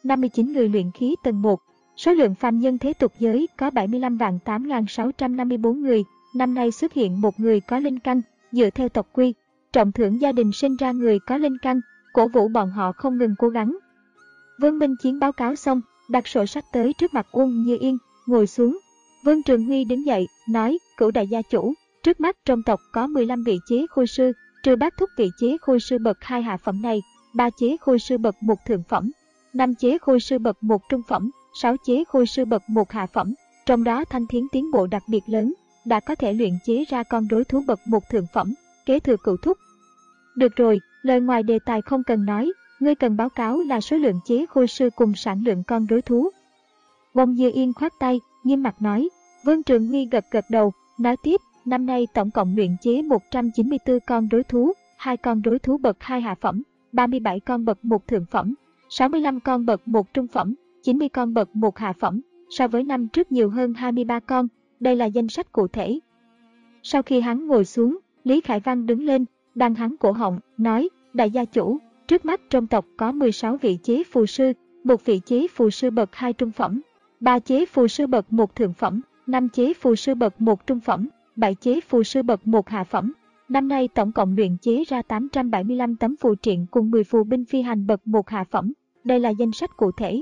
năm mươi chín người luyện khí tầng một. Số lượng phàm nhân thế tục giới có bảy mươi lăm vạn tám nghìn sáu trăm năm mươi tư người. Năm nay xuất hiện một người có linh căn, dựa theo tộc quy, trọng thưởng gia đình sinh ra người có linh căn, cổ vũ bọn họ không ngừng cố gắng. Vương Minh Chiến báo cáo xong, đặt sổ sách tới trước mặt Uông Như Yên, ngồi xuống. Vương Trường Huy đứng dậy, nói, cửu đại gia chủ, trước mắt trong tộc có mười lăm vị chế khôi sư, trừ bác thúc vị chế khôi sư bậc hai hạ phẩm này, ba chế khôi sư bậc một thượng phẩm, năm chế khôi sư bậc một trung phẩm, sáu chế khôi sư bậc một hạ phẩm, trong đó Thanh Thiến tiến bộ đặc biệt lớn, đã có thể luyện chế ra con rối thú bậc một thượng phẩm, kế thừa cửu thúc. Được rồi, lời ngoài đề tài không cần nói, ngươi cần báo cáo là số lượng chế khôi sư cùng sản lượng con rối thú. Uông Như Yên khoát tay, nghiêm mặt nói. Vương Trường Huy gật gật đầu, nói tiếp, năm nay tổng cộng luyện chế một trăm chín mươi tư con rối thú, hai con rối thú bậc hai hạ phẩm, ba mươi bảy con bậc một thượng phẩm, sáu mươi lăm con bậc một trung phẩm, chín mươi con bậc một hạ phẩm, so với năm trước nhiều hơn hai mươi ba con, đây là danh sách cụ thể. Sau khi hắn ngồi xuống, Lý Khải Văn đứng lên, đăng hắn cổ họng, nói, đại gia chủ, trước mắt trong tộc có mười sáu vị chế phù sư, một vị chế phù sư bậc hai trung phẩm, ba chế phù sư bậc một thượng phẩm, năm chế phù sư bậc một trung phẩm, bảy chế phù sư bậc một hạ phẩm. Năm nay tổng cộng luyện chế ra tám trăm bảy mươi lăm tấm phù triện cùng mười phù binh phi hành bậc một hạ phẩm. Đây là danh sách cụ thể.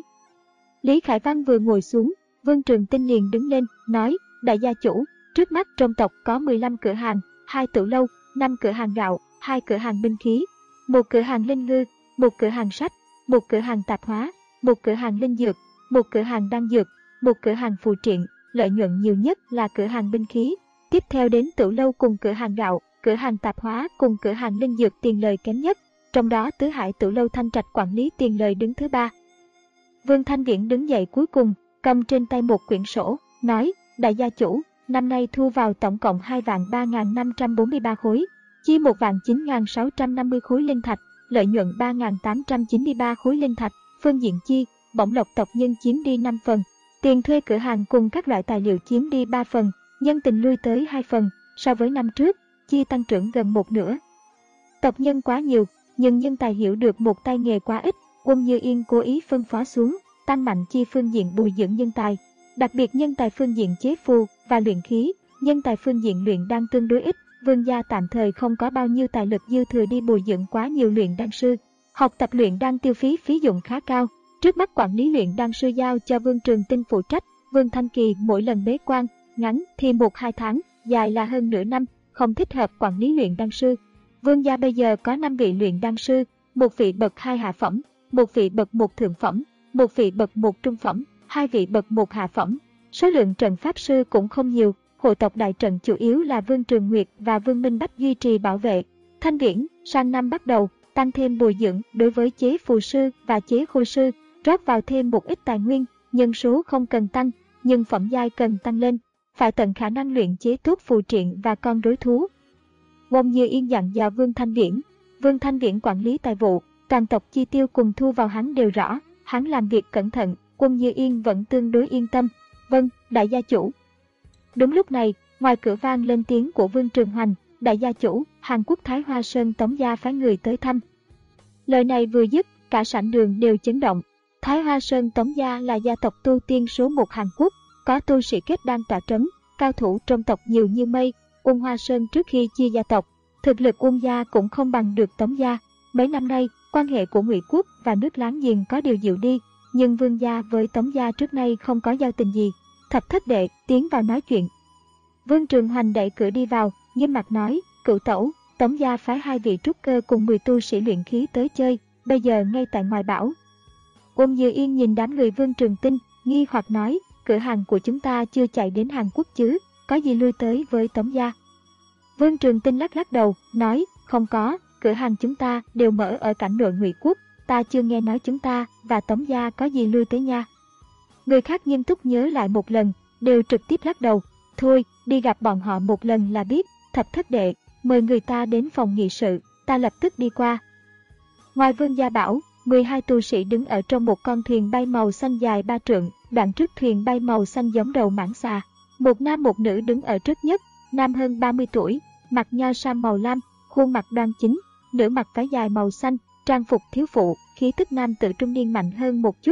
Lý Khải Văn vừa ngồi xuống, Vương Trường Tinh liền đứng lên, nói, đại gia chủ, trước mắt trong tộc có mười lăm cửa hàng, hai tử lâu, năm cửa hàng gạo, hai cửa hàng binh khí, một cửa hàng linh ngư, một cửa hàng sách, một cửa hàng tạp hóa, một cửa hàng linh dược, một cửa hàng đan dược, một cửa hàng phù triện, lợi nhuận nhiều nhất là cửa hàng binh khí. Tiếp theo đến tử lâu cùng cửa hàng gạo, cửa hàng tạp hóa cùng cửa hàng linh dược tiền lời kém nhất, trong đó Tứ Hải Tử Lâu Thanh Trạch quản lý tiền lời đứng thứ ba. Vương Thanh Viễn đứng dậy cuối cùng, cầm trên tay một quyển sổ, nói, đại gia chủ, năm nay thu vào tổng cộng hai vạn ba nghìn năm trăm bốn mươi ba khối, chi một vạn chín nghìn sáu trăm năm mươi khối linh thạch, lợi nhuận ba nghìn tám trăm chín mươi ba khối linh thạch, phương diện chi, bổng lộc tộc nhân chiếm đi năm phần, tiền thuê cửa hàng cùng các loại tài liệu chiếm đi ba phần, nhân tình lui tới hai phần, so với năm trước, chi tăng trưởng gần một nửa. Tộc nhân quá nhiều, nhưng nhân tài hiểu được một tay nghề quá ít, Uông Như Yên cố ý phân phó xuống, tăng mạnh chi phương diện bồi dưỡng nhân tài, đặc biệt nhân tài phương diện chế phù và luyện khí, nhân tài phương diện luyện đan tương đối ít, Vương gia tạm thời không có bao nhiêu tài lực dư thừa đi bồi dưỡng quá nhiều luyện đan sư. Học tập luyện đan tiêu phí phí dụng khá cao, trước mắt quản lý luyện đan sư giao cho Vương Trường Tinh phụ trách, Vương Thanh Kỳ mỗi lần bế quan, ngắn thì một hai tháng, dài là hơn nửa năm, không thích hợp quản lý luyện đan sư. Vương gia bây giờ có năm vị luyện đan sư, một vị bậc hai hạ phẩm, một vị bậc một thượng phẩm, một vị bậc một trung phẩm, hai vị bậc một hạ phẩm. Số lượng trận pháp sư cũng không nhiều, hộ tộc đại trận chủ yếu là Vương Trường Nguyệt và Vương Minh Bách duy trì bảo vệ. Thanh Viễn, sang năm bắt đầu, tăng thêm bồi dưỡng đối với chế phù sư và chế khôi sư, rót vào thêm một ít tài nguyên, nhân số không cần tăng, nhưng phẩm giai cần tăng lên, phải tận khả năng luyện chế tốt phù triện và con rối thú. Uông Như Yên dặn dò Vương Thanh Viễn. Vương Thanh Viễn quản lý tài vụ, toàn tộc chi tiêu cùng thu vào hắn đều rõ, hắn làm việc cẩn thận, Uông Như Yên vẫn tương đối yên tâm. Vâng, đại gia chủ. Đúng lúc này, ngoài cửa vang lên tiếng của Vương Trường Hoành, đại gia chủ, Hàn Quốc Thái Hoa Sơn Tống gia phái người tới thăm. Lời này vừa dứt, cả sảnh đường đều chấn động. Thái Hoa Sơn Tống gia là gia tộc tu tiên số một Hàn Quốc, có tu sĩ kết đan tọa trấn, cao thủ trong tộc nhiều như mây. Uông Hoa Sơn trước khi chia gia tộc, thực lực Uông gia cũng không bằng được Tống gia. Mấy năm nay, quan hệ của Ngụy Quốc và nước láng giềng có điều dịu đi, nhưng Vương gia với Tống gia trước nay không có giao tình gì. Thập thất đệ tiến vào nói chuyện. Vương Trường Hoành đẩy cửa đi vào, nghiêm mặt nói, cửu tẩu, Tống gia phái hai vị trúc cơ cùng mười tu sĩ luyện khí tới chơi, bây giờ ngay tại ngoài bảo. Uông Như Yên nhìn đám người Vương Trường Tinh, nghi hoặc nói, cửa hàng của chúng ta chưa chạy đến Hàn Quốc chứ, có gì lui tới với Tống gia? Vương Trường Tinh lắc lắc đầu, nói, không có, cửa hàng chúng ta đều mở ở cảnh nội Ngụy Quốc, ta chưa nghe nói chúng ta và Tống gia có gì lui tới nha. Người khác nghiêm túc nhớ lại một lần, đều trực tiếp lắc đầu, thôi, đi gặp bọn họ một lần là biết. Thập thất đệ, mời người ta đến phòng nghị sự, ta lập tức đi qua. Ngoài Vương gia bảo, mười hai tu sĩ đứng ở trong một con thuyền bay màu xanh dài ba trượng, đoạn trước thuyền bay màu xanh giống đầu mãng xà. Một nam một nữ đứng ở trước nhất, nam hơn ba mươi tuổi, mặc nho sam màu lam, khuôn mặt đoan chính, nữ mặc váy dài màu xanh, trang phục thiếu phụ, khí tức nam tử trung niên mạnh hơn một chút,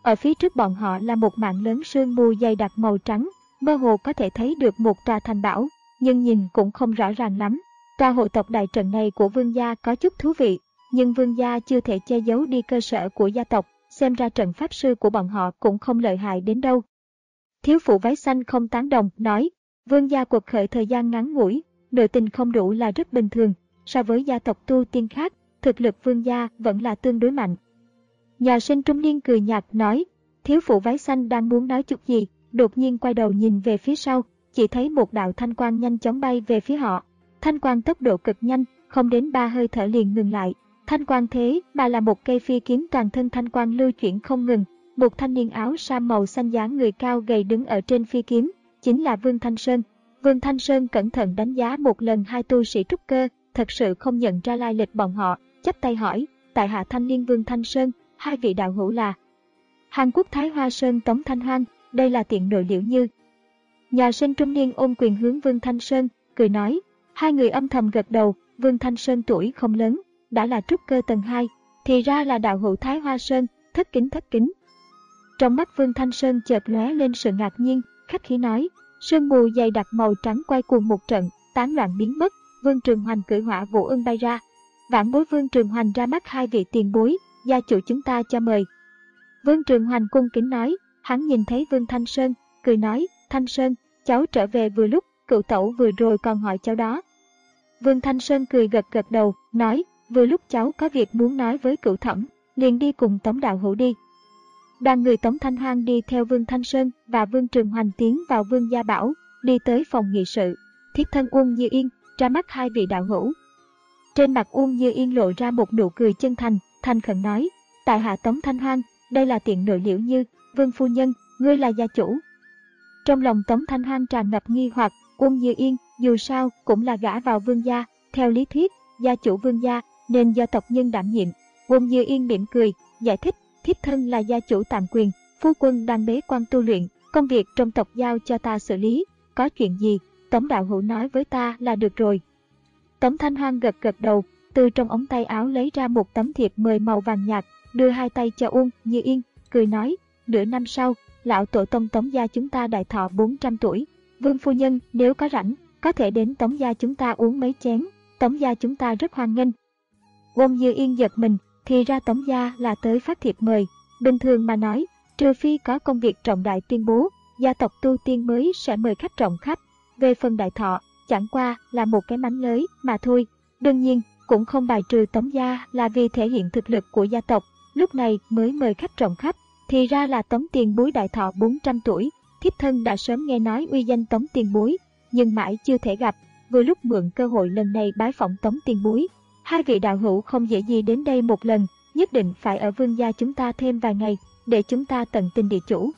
Ở phía trước bọn họ là một mảng lớn sương mù dày đặc màu trắng, mơ hồ có thể thấy được một tòa thành bảo, nhưng nhìn cũng không rõ ràng lắm. Tòa hộ tộc đại trận này của vương gia có chút thú vị, nhưng vương gia chưa thể che giấu đi cơ sở của gia tộc, xem ra trận pháp sư của bọn họ cũng không lợi hại đến đâu. Thiếu phụ váy xanh không tán đồng, nói, vương gia cuộc khởi thời gian ngắn ngủi, nội tình không đủ là rất bình thường, so với gia tộc tu tiên khác, thực lực vương gia vẫn là tương đối mạnh. Nhà sinh trung niên cười nhạt nói, thiếu phụ váy xanh đang muốn nói chút gì, đột nhiên quay đầu nhìn về phía sau, chỉ thấy một đạo thanh quang nhanh chóng bay về phía họ. Thanh quang tốc độ cực nhanh, không đến ba hơi thở liền ngừng lại. Thanh quang thế mà là một cây phi kiếm toàn thân thanh quang lưu chuyển không ngừng. Một thanh niên áo sam màu xanh dáng người cao gầy đứng ở trên phi kiếm, chính là Vương Thanh Sơn. Vương Thanh Sơn cẩn thận đánh giá một lần hai tu sĩ trúc cơ, thật sự không nhận ra lai lịch bọn họ, chắp tay hỏi, tại hạ thanh niên Vương Thanh Sơn, hai vị đạo hữu là Hàn Quốc Thái Hoa Sơn Tống Thanh Hoang, đây là tiện nội Liễu Như. Nhà sinh trung niên ôm quyền hướng Vương Thanh Sơn, cười nói, hai người âm thầm gật đầu. Vương Thanh Sơn tuổi không lớn, đã là trúc cơ tầng hai, thì ra là đạo hữu Thái Hoa Sơn, thất kính thất kính. Trong mắt Vương Thanh Sơn chợt lóe lên sự ngạc nhiên, khách khí nói, sương mù dày đặc màu trắng quay cuồng một trận, tán loạn biến mất. Vương Trường Hoành cưỡi hỏa vũ ưng bay ra. Vãn bối Vương Trường Hoành ra mắt hai vị tiền bối, gia chủ chúng ta cho mời. Vương Trường Hoành cung kính nói, hắn nhìn thấy Vương Thanh Sơn, cười nói, Thanh Sơn, cháu trở về vừa lúc, cựu tẩu vừa rồi còn hỏi cháu đó. Vương Thanh Sơn cười gật gật đầu, nói, vừa lúc cháu có việc muốn nói với cựu thẩm, liền đi cùng Tống đạo hữu đi. Đoàn người Tống Thanh Hoang đi theo Vương Thanh Sơn và Vương Trường Hoành tiến vào Vương gia bảo, đi tới phòng nghị sự. Thiếp thân Uông Như Yên ra mắt hai vị đạo hữu. Trên mặt Uông Như Yên lộ ra một nụ cười chân thành, thành khẩn nói, tại hạ Tống Thanh Hoang, đây là tiện nội Liễu Như, Vương phu nhân, ngươi là gia chủ. Trong lòng Tống Thanh Hoang tràn ngập nghi hoặc, Uông Như Yên dù sao cũng là gả vào vương gia, theo lý thuyết, gia chủ vương gia nên do tộc nhân đảm nhiệm. Uông Như Yên mỉm cười, giải thích, thiếp thân là gia chủ tạm quyền, phu quân đang bế quan tu luyện, công việc trong tộc giao cho ta xử lý, có chuyện gì, Tống đạo hữu nói với ta là được rồi. Tống Thanh Hoang gật gật đầu, từ trong ống tay áo lấy ra một tấm thiệp mời màu vàng nhạt, đưa hai tay cho Uông Như Yên, cười nói, nửa năm sau, lão tổ tông Tống gia chúng ta đại thọ bốn trăm tuổi, Vương phu nhân nếu có rảnh, có thể đến Tống gia chúng ta uống mấy chén, Tống gia chúng ta rất hoan nghênh. Uông Như Yên giật mình, thì ra Tống gia là tới phát thiệp mời, bình thường mà nói, trừ phi có công việc trọng đại tuyên bố, gia tộc tu tiên mới sẽ mời khách trọng khách. Về phần đại thọ, chẳng qua là một cái mánh lới mà thôi. Đương nhiên, cũng không bài trừ Tống gia là vì thể hiện thực lực của gia tộc, lúc này mới mời khách trọng khách. Thì ra là Tống tiền bối đại thọ bốn trăm tuổi, thiếp thân đã sớm nghe nói uy danh Tống tiền bối, nhưng mãi chưa thể gặp, vừa lúc mượn cơ hội lần này bái phỏng Tống tiền bối. Hai vị đạo hữu không dễ gì đến đây một lần, nhất định phải ở vương gia chúng ta thêm vài ngày, để chúng ta tận tình địa chủ.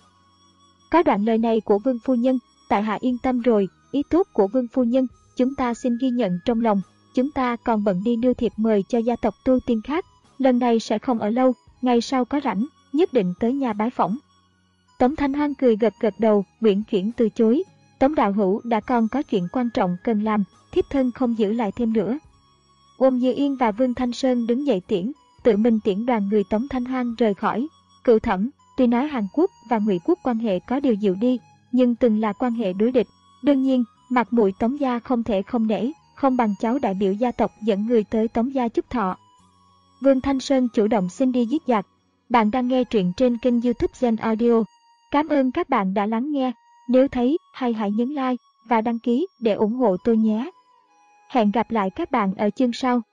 Có đoạn lời này của Vương phu nhân, tại hạ yên tâm rồi, ý tốt của Vương phu nhân, chúng ta xin ghi nhận trong lòng, chúng ta còn bận đi đưa thiệp mời cho gia tộc tu tiên khác, lần này sẽ không ở lâu, ngày sau có rảnh, nhất định tới nhà bái phỏng. Tống Thanh Hoang cười gật gật đầu, uyển chuyển từ chối. Tống đạo hữu đã còn có chuyện quan trọng cần làm, thiếp thân không giữ lại thêm nữa. Uông Như Yên và Vương Thanh Sơn đứng dậy tiễn, tự mình tiễn đoàn người Tống Thanh Hoang rời khỏi. Cựu thẩm, tuy nói Hàn Quốc và Ngụy Quốc quan hệ có điều dịu đi, nhưng từng là quan hệ đối địch. Đương nhiên, mặt mũi Tống gia không thể không nể, không bằng cháu đại biểu gia tộc dẫn người tới Tống gia chúc thọ. Vương Thanh Sơn chủ động xin đi giết giặc. Bạn đang nghe truyện trên kênh YouTube Gen Audio. Cảm ơn các bạn đã lắng nghe. Nếu thấy hay hãy nhấn like và đăng ký để ủng hộ tôi nhé. Hẹn gặp lại các bạn ở chương sau.